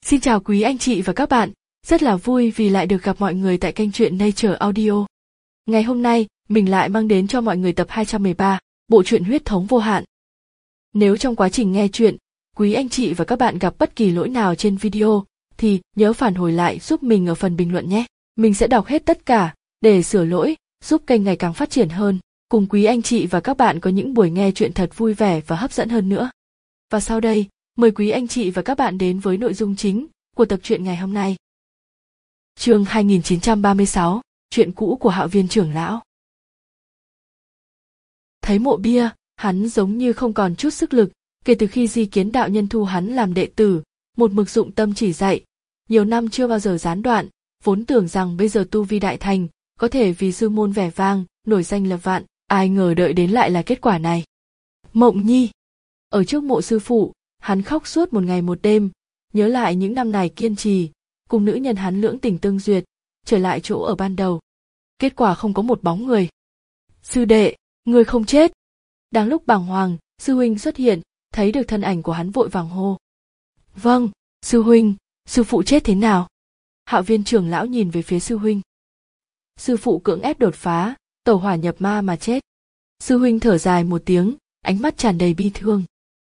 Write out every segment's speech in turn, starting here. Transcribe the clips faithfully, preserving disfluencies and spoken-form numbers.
Xin chào quý anh chị và các bạn, rất là vui vì lại được gặp mọi người tại kênh truyện Nature Audio. Ngày hôm nay, mình lại mang đến cho mọi người tập hai trăm mười ba, bộ truyện Huyết thống vô hạn. Nếu trong quá trình nghe truyện, quý anh chị và các bạn gặp bất kỳ lỗi nào trên video, thì nhớ phản hồi lại giúp mình ở phần bình luận nhé. Mình sẽ đọc hết tất cả, để sửa lỗi, giúp kênh ngày càng phát triển hơn, cùng quý anh chị và các bạn có những buổi nghe truyện thật vui vẻ và hấp dẫn hơn nữa. Và sau đây, mời quý anh chị và các bạn đến với nội dung chính của tập truyện ngày hôm nay. Chương hai nghìn chín trăm ba mươi sáu, chuyện cũ của Hạo Viên trưởng lão. Thấy mộ bia, hắn giống như không còn chút sức lực, kể từ khi Di Kiến đạo nhân thu hắn làm đệ tử, một mực dụng tâm chỉ dạy, nhiều năm chưa bao giờ gián đoạn, vốn tưởng rằng bây giờ tu vi đại thành, có thể vì sư môn vẻ vang, nổi danh lập vạn, ai ngờ đợi đến lại là kết quả này. Mộng Nhi, ở trước mộ sư phụ, hắn khóc suốt một ngày một đêm, nhớ lại những năm này kiên trì, cùng nữ nhân hắn lưỡng tình tương duyệt, trở lại chỗ ở ban đầu. Kết quả không có một bóng người. Sư đệ, ngươi không chết. Đang lúc bàng hoàng, sư huynh xuất hiện, thấy được thân ảnh của hắn vội vàng hô. Vâng, sư huynh, sư phụ chết thế nào? Hạo Viên trưởng lão nhìn về phía sư huynh. Sư phụ cưỡng ép đột phá, tẩu hỏa nhập ma mà chết. Sư huynh thở dài một tiếng, ánh mắt tràn đầy bi thương.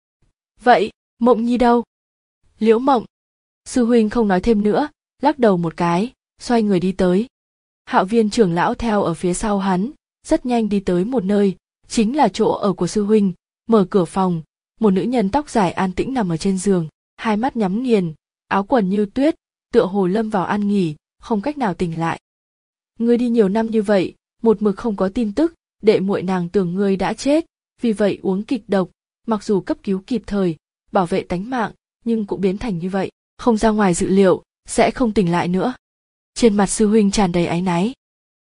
Vậy, Mộng Nhi đâu? Liễu Mộng. Sư huynh không nói thêm nữa, lắc đầu một cái, xoay người đi tới. Hạo Viên trưởng lão theo ở phía sau hắn, rất nhanh đi tới một nơi, chính là chỗ ở của sư huynh, mở cửa phòng, một nữ nhân tóc dài an tĩnh nằm ở trên giường, hai mắt nhắm nghiền, áo quần như tuyết, tựa hồ lâm vào an nghỉ, không cách nào tỉnh lại. Ngươi đi nhiều năm như vậy, một mực không có tin tức, đệ muội nàng tưởng ngươi đã chết, vì vậy uống kịch độc, mặc dù cấp cứu kịp thời, bảo vệ tánh mạng, nhưng cũng biến thành như vậy, không ra ngoài dự liệu, sẽ không tỉnh lại nữa. Trên mặt sư huynh tràn đầy áy náy.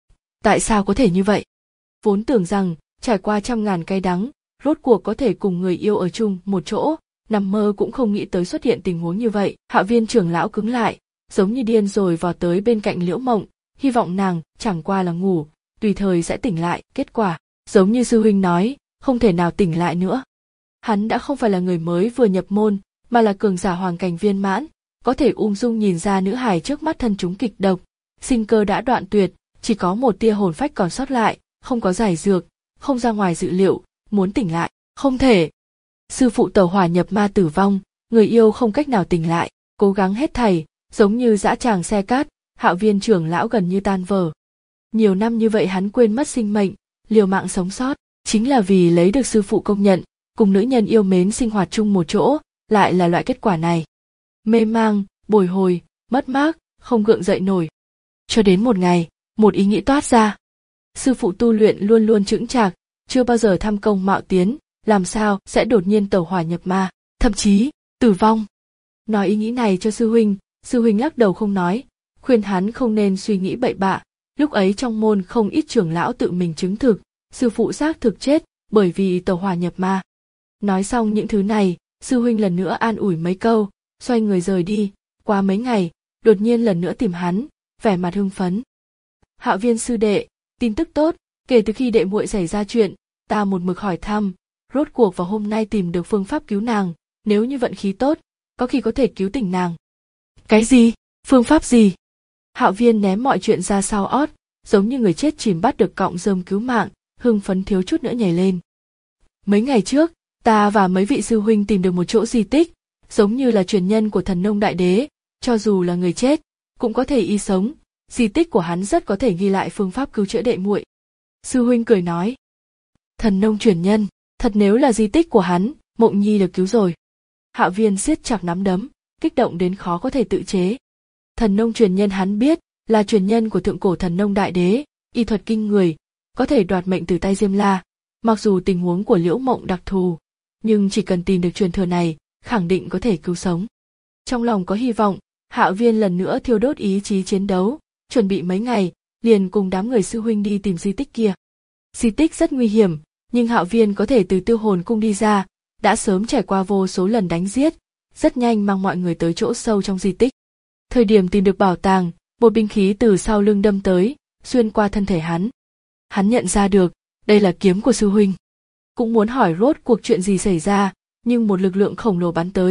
Tại sao có thể như vậy? Vốn tưởng rằng, trải qua trăm ngàn cay đắng, rốt cuộc có thể cùng người yêu ở chung một chỗ, nằm mơ cũng không nghĩ tới xuất hiện tình huống như vậy. Hạo Viên trưởng lão cứng lại, giống như điên rồi vào tới bên cạnh Liễu Mộng, hy vọng nàng chẳng qua là ngủ, tùy thời sẽ tỉnh lại. Kết quả, giống như sư huynh nói, không thể nào tỉnh lại nữa. Hắn đã không phải là người mới vừa nhập môn, mà là cường giả hoàng cảnh viên mãn, có thể ung dung nhìn ra nữ hài trước mắt thân chúng kịch độc, sinh cơ đã đoạn tuyệt, chỉ có một tia hồn phách còn sót lại, không có giải dược, không ra ngoài dự liệu, muốn tỉnh lại, không thể. Sư phụ tẩu hỏa nhập ma tử vong, người yêu không cách nào tỉnh lại, cố gắng hết thảy, giống như dã tràng xe cát, Hạo Viên trưởng lão gần như tan vỡ. Nhiều năm như vậy hắn quên mất sinh mệnh, liều mạng sống sót, chính là vì lấy được sư phụ công nhận, cùng nữ nhân yêu mến sinh hoạt chung một chỗ, lại là loại kết quả này. Mê mang, bồi hồi, mất mát, không gượng dậy nổi. Cho đến một ngày, một ý nghĩ toát ra. Sư phụ tu luyện luôn luôn chững chạc, chưa bao giờ tham công mạo tiến, làm sao sẽ đột nhiên tẩu hỏa nhập ma, thậm chí, tử vong. Nói ý nghĩ này cho sư huynh, sư huynh lắc đầu không nói, khuyên hắn không nên suy nghĩ bậy bạ. Lúc ấy trong môn không ít trưởng lão tự mình chứng thực, sư phụ xác thực chết, bởi vì tẩu hỏa nhập ma. Nói xong những thứ này, sư huynh lần nữa an ủi mấy câu, xoay người rời đi. Qua mấy ngày, đột nhiên lần nữa tìm hắn, vẻ mặt hưng phấn. Hạo Viên sư đệ, tin tức tốt, kể từ khi đệ muội xảy ra chuyện, ta một mực hỏi thăm, rốt cuộc vào hôm nay tìm được phương pháp cứu nàng, nếu như vận khí tốt, có khi có thể cứu tỉnh nàng. Cái gì? Phương pháp gì? Hạo Viên ném mọi chuyện ra sau ót, giống như người chết chìm bắt được cọng rơm cứu mạng, hưng phấn thiếu chút nữa nhảy lên. Mấy ngày trước, ta và mấy vị sư huynh tìm được một chỗ di tích, giống như là truyền nhân của Thần Nông Đại Đế, cho dù là người chết, cũng có thể y sống. Di tích của hắn rất có thể ghi lại phương pháp cứu chữa đệ muội. Sư huynh cười nói. Thần Nông truyền nhân, thật nếu là di tích của hắn, Mộng Nhi được cứu rồi. Hạo Viên siết chặt nắm đấm, kích động đến khó có thể tự chế. Thần Nông truyền nhân hắn biết, là truyền nhân của thượng cổ Thần Nông Đại Đế, y thuật kinh người, có thể đoạt mệnh từ tay Diêm La. Mặc dù tình huống của Liễu Mộng đặc thù, nhưng chỉ cần tìm được truyền thừa này, khẳng định có thể cứu sống. Trong lòng có hy vọng, Hạo Viên lần nữa thiêu đốt ý chí chiến đấu, chuẩn bị mấy ngày, liền cùng đám người sư huynh đi tìm di tích kia. Di tích rất nguy hiểm, nhưng Hạo Viên có thể từ Tiêu Hồn cung đi ra, đã sớm trải qua vô số lần đánh giết, rất nhanh mang mọi người tới chỗ sâu trong di tích. Thời điểm tìm được bảo tàng, một binh khí từ sau lưng đâm tới, xuyên qua thân thể hắn. Hắn nhận ra được, đây là kiếm của sư huynh. Cũng muốn hỏi rốt cuộc chuyện gì xảy ra, nhưng một lực lượng khổng lồ bắn tới,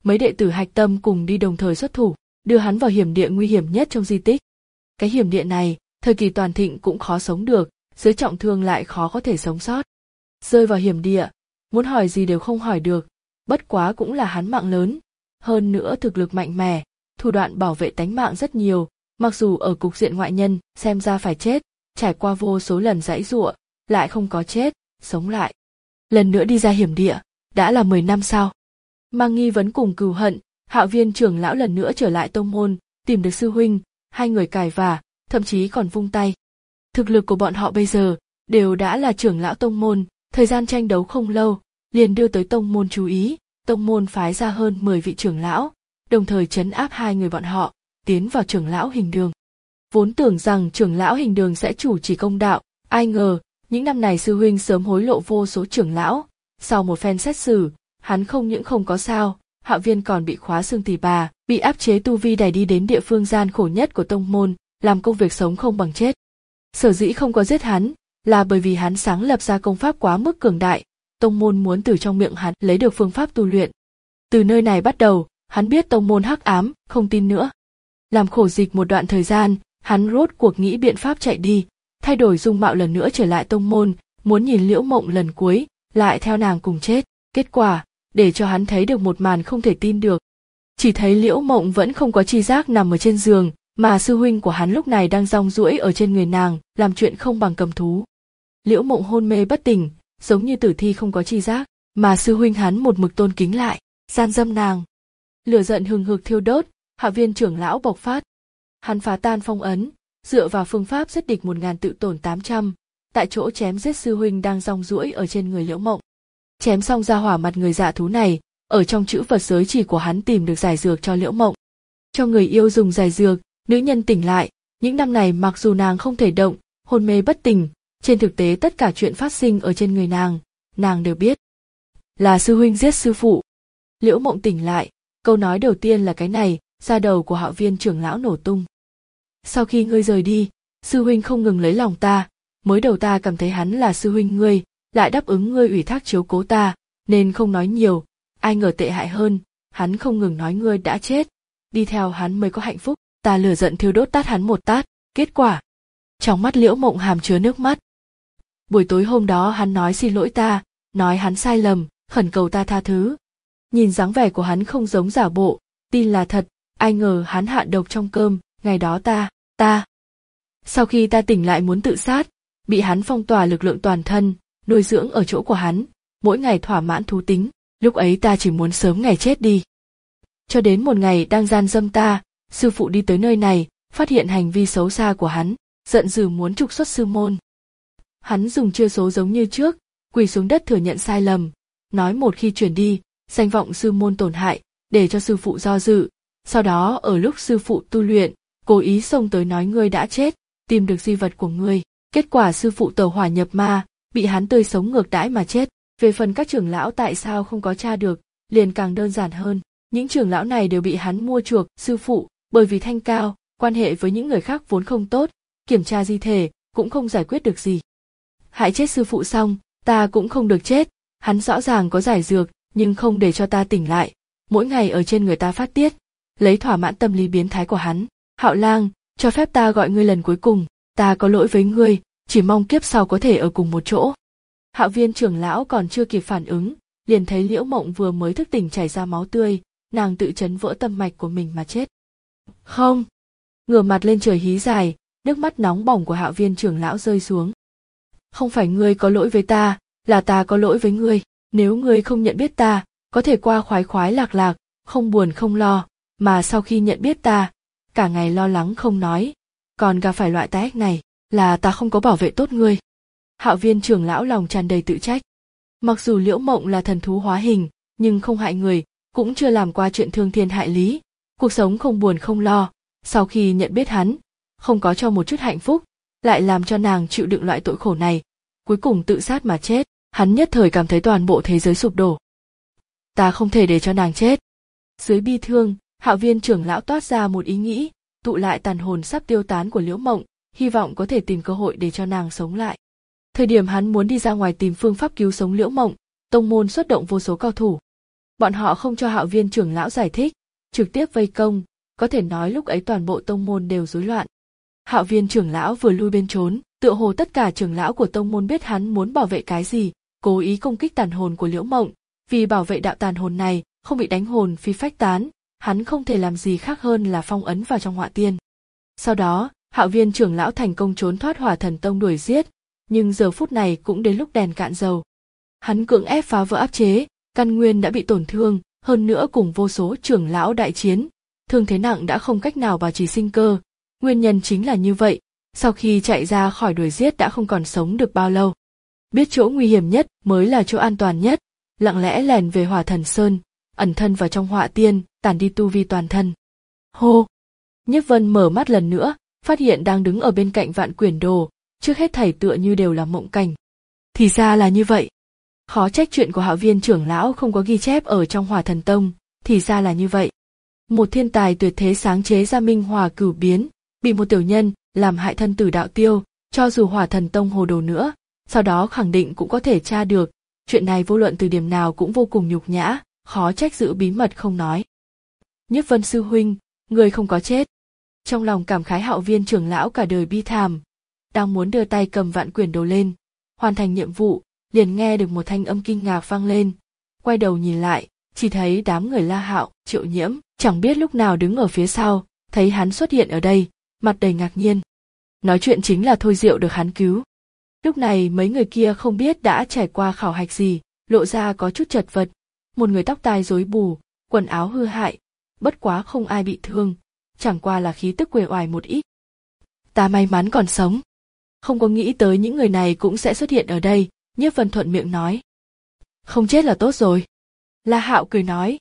mấy đệ tử hạch tâm cùng đi đồng thời xuất thủ, đưa hắn vào hiểm địa nguy hiểm nhất trong di tích. Cái hiểm địa này, thời kỳ toàn thịnh cũng khó sống được, dưới trọng thương lại khó có thể sống sót. Rơi vào hiểm địa, muốn hỏi gì đều không hỏi được, bất quá cũng là hắn mạng lớn, hơn nữa thực lực mạnh mẽ, thủ đoạn bảo vệ tánh mạng rất nhiều, mặc dù ở cục diện ngoại nhân xem ra phải chết, trải qua vô số lần giãy giụa, lại không có chết, sống lại. Lần nữa đi ra hiểm địa, đã là mười năm sau. Mang nghi vấn cùng cừu hận, Hạo Viên trưởng lão lần nữa trở lại tông môn, tìm được sư huynh, hai người cài vả, thậm chí còn vung tay. Thực lực của bọn họ bây giờ đều đã là trưởng lão tông môn, thời gian tranh đấu không lâu, liền đưa tới tông môn chú ý, tông môn phái ra hơn mười vị trưởng lão, đồng thời trấn áp hai người bọn họ, tiến vào trưởng lão hình đường. Vốn tưởng rằng trưởng lão hình đường sẽ chủ trì công đạo, ai ngờ, những năm này sư huynh sớm hối lộ vô số trưởng lão, sau một phen xét xử, hắn không những không có sao, Hạo Viên còn bị khóa xương tỳ bà, bị áp chế tu vi đẩy đi đến địa phương gian khổ nhất của tông môn, làm công việc sống không bằng chết. Sở dĩ không có giết hắn, là bởi vì hắn sáng lập ra công pháp quá mức cường đại, tông môn muốn từ trong miệng hắn lấy được phương pháp tu luyện. Từ nơi này bắt đầu, hắn biết tông môn hắc ám, không tin nữa. Làm khổ dịch một đoạn thời gian, hắn rốt cuộc nghĩ biện pháp chạy đi, thay đổi dung mạo lần nữa trở lại tông môn, muốn nhìn Liễu Mộng lần cuối, lại theo nàng cùng chết. Kết quả, để cho hắn thấy được một màn không thể tin được. Chỉ thấy Liễu Mộng vẫn không có tri giác nằm ở trên giường, mà sư huynh của hắn lúc này đang rong ruổi ở trên người nàng, làm chuyện không bằng cầm thú. Liễu Mộng hôn mê bất tỉnh, giống như tử thi không có tri giác, mà sư huynh hắn một mực tôn kính lại, gian dâm nàng. Lửa giận hừng hực thiêu đốt, Hạo Viên trưởng lão bộc phát. Hắn phá tan phong ấn, dựa vào phương pháp giết địch một ngàn tự tổn tám trăm, tại chỗ chém giết sư huynh đang rong ruổi ở trên người Liễu Mộng. Chém xong ra hỏa mặt người dạ thú này, ở trong chữ vật giới chỉ của hắn tìm được giải dược cho Liễu Mộng. Cho người yêu dùng giải dược, nữ nhân tỉnh lại, những năm này mặc dù nàng không thể động, hôn mê bất tỉnh, trên thực tế tất cả chuyện phát sinh ở trên người nàng, nàng đều biết. Là sư huynh giết sư phụ. Liễu Mộng tỉnh lại, câu nói đầu tiên là cái này, da đầu của Hạo Viên trưởng lão nổ tung. Sau khi ngươi rời đi, sư huynh không ngừng lấy lòng ta, mới đầu ta cảm thấy hắn là sư huynh ngươi, lại đáp ứng ngươi ủy thác chiếu cố ta, nên không nói nhiều, ai ngờ tệ hại hơn, hắn không ngừng nói ngươi đã chết, đi theo hắn mới có hạnh phúc, ta lửa giận thiêu đốt tát hắn một tát, kết quả. Trong mắt Liễu Mộng hàm chứa nước mắt. Buổi tối hôm đó hắn nói xin lỗi ta, nói hắn sai lầm, khẩn cầu ta tha thứ. Nhìn dáng vẻ của hắn không giống giả bộ, tin là thật, ai ngờ hắn hạ độc trong cơm, ngày đó ta, ta. Sau khi ta tỉnh lại muốn tự sát, bị hắn phong tỏa lực lượng toàn thân, nuôi dưỡng ở chỗ của hắn, mỗi ngày thỏa mãn thú tính, lúc ấy ta chỉ muốn sớm ngày chết đi. Cho đến một ngày đang gian dâm ta, sư phụ đi tới nơi này, phát hiện hành vi xấu xa của hắn, giận dữ muốn trục xuất sư môn. Hắn dùng chiêu số giống như trước, quỳ xuống đất thừa nhận sai lầm, nói một khi chuyển đi, danh vọng sư môn tổn hại, để cho sư phụ do dự. Sau đó ở lúc sư phụ tu luyện, cố ý xông tới nói ngươi đã chết, tìm được di vật của ngươi. Kết quả sư phụ tẩu hỏa nhập ma, bị hắn tươi sống ngược đãi mà chết. Về phần các trưởng lão tại sao không có tra được, liền càng đơn giản hơn. Những trưởng lão này đều bị hắn mua chuộc sư phụ, bởi vì thanh cao, quan hệ với những người khác vốn không tốt, kiểm tra di thể cũng không giải quyết được gì. Hại chết sư phụ xong, ta cũng không được chết, hắn rõ ràng có giải dược, nhưng không để cho ta tỉnh lại, mỗi ngày ở trên người ta phát tiết, lấy thỏa mãn tâm lý biến thái của hắn. Hạo Lang, cho phép ta gọi ngươi lần cuối cùng, ta có lỗi với ngươi, chỉ mong kiếp sau có thể ở cùng một chỗ. Hạo Viên trưởng lão còn chưa kịp phản ứng, liền thấy Liễu Mộng vừa mới thức tỉnh chảy ra máu tươi, nàng tự chấn vỡ tâm mạch của mình mà chết. Không, ngửa mặt lên trời hí dài, nước mắt nóng bỏng của Hạo Viên trưởng lão rơi xuống. Không phải ngươi có lỗi với ta, là ta có lỗi với ngươi, nếu ngươi không nhận biết ta, có thể qua khoái khoái lạc lạc, không buồn không lo, mà sau khi nhận biết ta, cả ngày lo lắng không nói, còn gặp phải loại tai ách này, là ta không có bảo vệ tốt ngươi. Hạo Viên trưởng lão lòng tràn đầy tự trách. Mặc dù Liễu Mộng là thần thú hóa hình, nhưng không hại người, cũng chưa làm qua chuyện thương thiên hại lý, cuộc sống không buồn không lo, sau khi nhận biết hắn, không có cho một chút hạnh phúc, lại làm cho nàng chịu đựng loại tội khổ này, cuối cùng tự sát mà chết, hắn nhất thời cảm thấy toàn bộ thế giới sụp đổ. Ta không thể để cho nàng chết. Dưới bi thương, Hạo Viên trưởng lão toát ra một ý nghĩ, tụ lại tàn hồn sắp tiêu tán của Liễu Mộng, hy vọng có thể tìm cơ hội để cho nàng sống lại. Thời điểm hắn muốn đi ra ngoài tìm phương pháp cứu sống Liễu Mộng, tông môn xuất động vô số cao thủ. Bọn họ không cho Hạo Viên trưởng lão giải thích, trực tiếp vây công, có thể nói lúc ấy toàn bộ tông môn đều rối loạn. Hạo Viên trưởng lão vừa lui bên trốn, tựa hồ tất cả trưởng lão của tông môn biết hắn muốn bảo vệ cái gì, cố ý công kích tàn hồn của Liễu Mộng, vì bảo vệ đạo tàn hồn này không bị đánh hồn phi phách tán, hắn không thể làm gì khác hơn là phong ấn vào trong họa tiên. Sau đó, Hạo Viên trưởng lão thành công trốn thoát Hỏa Thần Tông đuổi giết, nhưng giờ phút này cũng đến lúc đèn cạn dầu. Hắn cưỡng ép phá vỡ áp chế, căn nguyên đã bị tổn thương, hơn nữa cùng vô số trưởng lão đại chiến, thương thế nặng đã không cách nào bảo trì sinh cơ. Nguyên nhân chính là như vậy, sau khi chạy ra khỏi đuổi giết đã không còn sống được bao lâu. Biết chỗ nguy hiểm nhất mới là chỗ an toàn nhất, lặng lẽ lèn về Hỏa Thần Sơn, ẩn thân vào trong họa tiên, tản đi tu vi toàn thân. Hô! Nhiếp Vân mở mắt lần nữa, phát hiện đang đứng ở bên cạnh Vạn Quyển Đồ, trước hết thảy tựa như đều là mộng cảnh. Thì ra là như vậy. Khó trách chuyện của Hạo Viên trưởng lão không có ghi chép ở trong Hỏa Thần Tông, thì ra là như vậy. Một thiên tài tuyệt thế sáng chế ra Minh Hỏa Cửu Biến, bị một tiểu nhân làm hại thân tử đạo tiêu, cho dù Hỏa Thần Tông hồ đồ nữa, sau đó khẳng định cũng có thể tra được, chuyện này vô luận từ điểm nào cũng vô cùng nhục nhã, khó trách giữ bí mật không nói. Nhiếp Vân sư huynh, người không có chết. Trong lòng cảm khái Hạo Viên trưởng lão cả đời bi thảm, đang muốn đưa tay cầm Vạn Quyển Đồ lên, hoàn thành nhiệm vụ, liền nghe được một thanh âm kinh ngạc vang lên. Quay đầu nhìn lại, chỉ thấy đám người La Hạo, Triệu Nhiễm, chẳng biết lúc nào đứng ở phía sau, thấy hắn xuất hiện ở đây, mặt đầy ngạc nhiên. Nói chuyện chính là Thôi Diệu được hắn cứu. Lúc này mấy người kia không biết đã trải qua khảo hạch gì, lộ ra có chút chật vật, một người tóc tai rối bù, quần áo hư hại, bất quá không ai bị thương, chẳng qua là khí tức uể oải một ít. Ta may mắn còn sống. Không có nghĩ tới những người này cũng sẽ xuất hiện ở đây, Nhiếp Vân thuận miệng nói. Không chết là tốt rồi. La Hạo cười nói.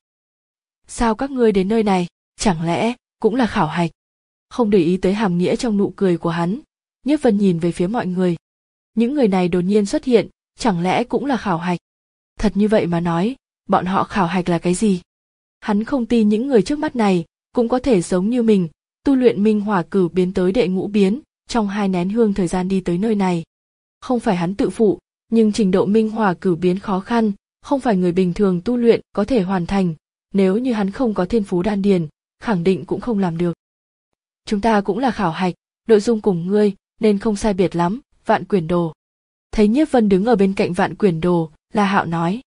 Sao các ngươi đến nơi này, chẳng lẽ cũng là khảo hạch? Không để ý tới hàm nghĩa trong nụ cười của hắn, Nhiếp Vân nhìn về phía mọi người. Những người này đột nhiên xuất hiện, chẳng lẽ cũng là khảo hạch? Thật như vậy mà nói, bọn họ khảo hạch là cái gì? Hắn không tin những người trước mắt này cũng có thể giống như mình, tu luyện Minh Hỏa Cửu Biến tới đệ ngũ biến, trong hai nén hương thời gian đi tới nơi này. Không phải hắn tự phụ, nhưng trình độ Minh Hỏa Cửu Biến khó khăn, không phải người bình thường tu luyện có thể hoàn thành, nếu như hắn không có thiên phú đan điền, khẳng định cũng không làm được. Chúng ta cũng là khảo hạch, nội dung cùng ngươi, nên không sai biệt lắm, Vạn Quyển Đồ. Thấy Nhiếp Vân đứng ở bên cạnh Vạn Quyển Đồ, La Hạo nói.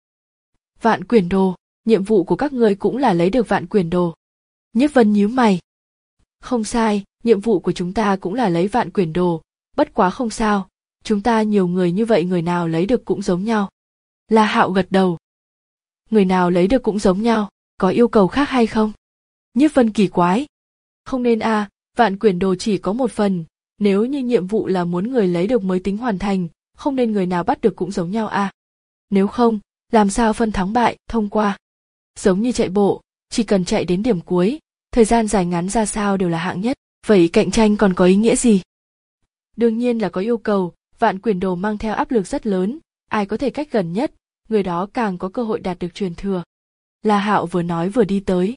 Vạn Quyển Đồ, nhiệm vụ của các ngươi cũng là lấy được Vạn Quyển Đồ. Nhiếp Vân nhíu mày. Không sai, nhiệm vụ của chúng ta cũng là lấy Vạn Quyển Đồ, bất quá không sao, chúng ta nhiều người như vậy người nào lấy được cũng giống nhau. La Hạo gật đầu. Người nào lấy được cũng giống nhau, có yêu cầu khác hay không? Nhiếp Vân kỳ quái. Không nên a, à, Vạn Quyển Đồ chỉ có một phần, nếu như nhiệm vụ là muốn người lấy được mới tính hoàn thành, không nên người nào bắt được cũng giống nhau a. À. Nếu không, làm sao phân thắng bại, thông qua? Giống như chạy bộ, chỉ cần chạy đến điểm cuối, thời gian dài ngắn ra sao đều là hạng nhất, vậy cạnh tranh còn có ý nghĩa gì? Đương nhiên là có yêu cầu, Vạn Quyển Đồ mang theo áp lực rất lớn, ai có thể cách gần nhất, người đó càng có cơ hội đạt được truyền thừa. La Hạo vừa nói vừa đi tới.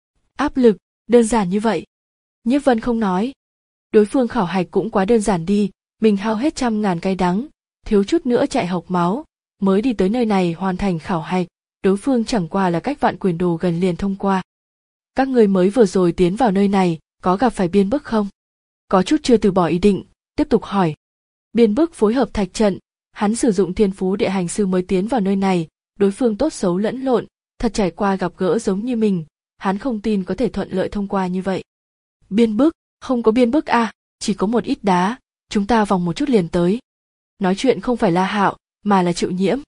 Áp lực, đơn giản như vậy. Nhiếp Vân không nói. Đối phương khảo hạch cũng quá đơn giản đi, mình hao hết trăm ngàn cay đắng, thiếu chút nữa chạy hộc máu, mới đi tới nơi này hoàn thành khảo hạch, đối phương chẳng qua là cách Vạn Quyển Đồ gần liền thông qua. Các người mới vừa rồi tiến vào nơi này, có gặp phải biên bức không? Có chút chưa từ bỏ ý định, tiếp tục hỏi. Biên bức phối hợp thạch trận, hắn sử dụng thiên phú địa hành sư mới tiến vào nơi này, đối phương tốt xấu lẫn lộn, thật trải qua gặp gỡ giống như mình, hắn không tin có thể thuận lợi thông qua như vậy. Biên bức, không có biên bức a, à, chỉ có một ít đá, chúng ta vòng một chút liền tới. Nói chuyện không phải La Hạo, mà là Triệu Nhiễm.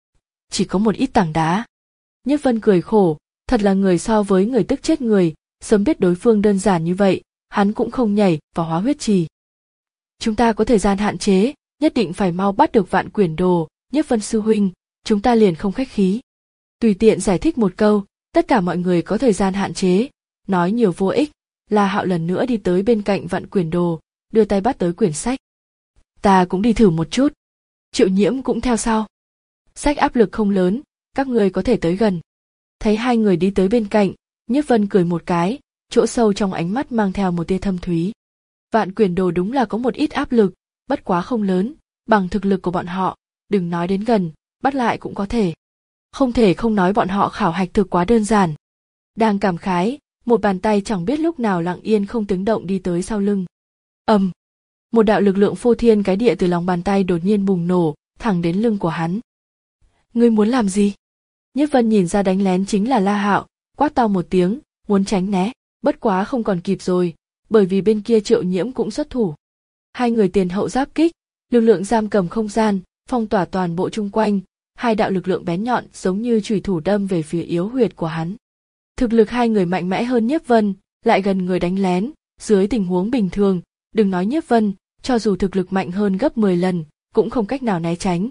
Chỉ có một ít tảng đá. Nhiếp Vân cười khổ, thật là người so với người tức chết người, sớm biết đối phương đơn giản như vậy, hắn cũng không nhảy vào hóa huyết trì. Chúng ta có thời gian hạn chế, nhất định phải mau bắt được Vạn Quyển Đồ, Nhiếp Vân sư huynh, chúng ta liền không khách khí. Tùy tiện giải thích một câu, tất cả mọi người có thời gian hạn chế, nói nhiều vô ích. La Hạo lần nữa đi tới bên cạnh Vạn Quyển Đồ, đưa tay bắt tới quyển sách. Ta cũng đi thử một chút. Triệu Nhiễm cũng theo sau. Sách áp lực không lớn, các người có thể tới gần. Thấy hai người đi tới bên cạnh, Nhiếp Vân cười một cái, chỗ sâu trong ánh mắt mang theo một tia thâm thúy. Vạn Quyển Đồ đúng là có một ít áp lực, bất quá không lớn, bằng thực lực của bọn họ, đừng nói đến gần, bắt lại cũng có thể. Không thể không nói bọn họ khảo hạch thực quá đơn giản. Đang cảm khái, một bàn tay chẳng biết lúc nào lặng yên không tiếng động đi tới sau lưng. Ầm, um, một đạo lực lượng phô thiên cái địa từ lòng bàn tay đột nhiên bùng nổ, thẳng đến lưng của hắn. Ngươi muốn làm gì? Nhiếp Vân nhìn ra đánh lén chính là La Hạo, quát to một tiếng, muốn tránh né, bất quá không còn kịp rồi, bởi vì bên kia Triệu Nhiễm cũng xuất thủ. Hai người tiền hậu giáp kích, lực lượng giam cầm không gian, phong tỏa toàn bộ chung quanh, hai đạo lực lượng bén nhọn giống như chùy thủ đâm về phía yếu huyệt của hắn. Thực lực hai người mạnh mẽ hơn Nhiếp Vân, lại gần người đánh lén, dưới tình huống bình thường, đừng nói Nhiếp Vân, cho dù thực lực mạnh hơn gấp mười lần, cũng không cách nào né tránh.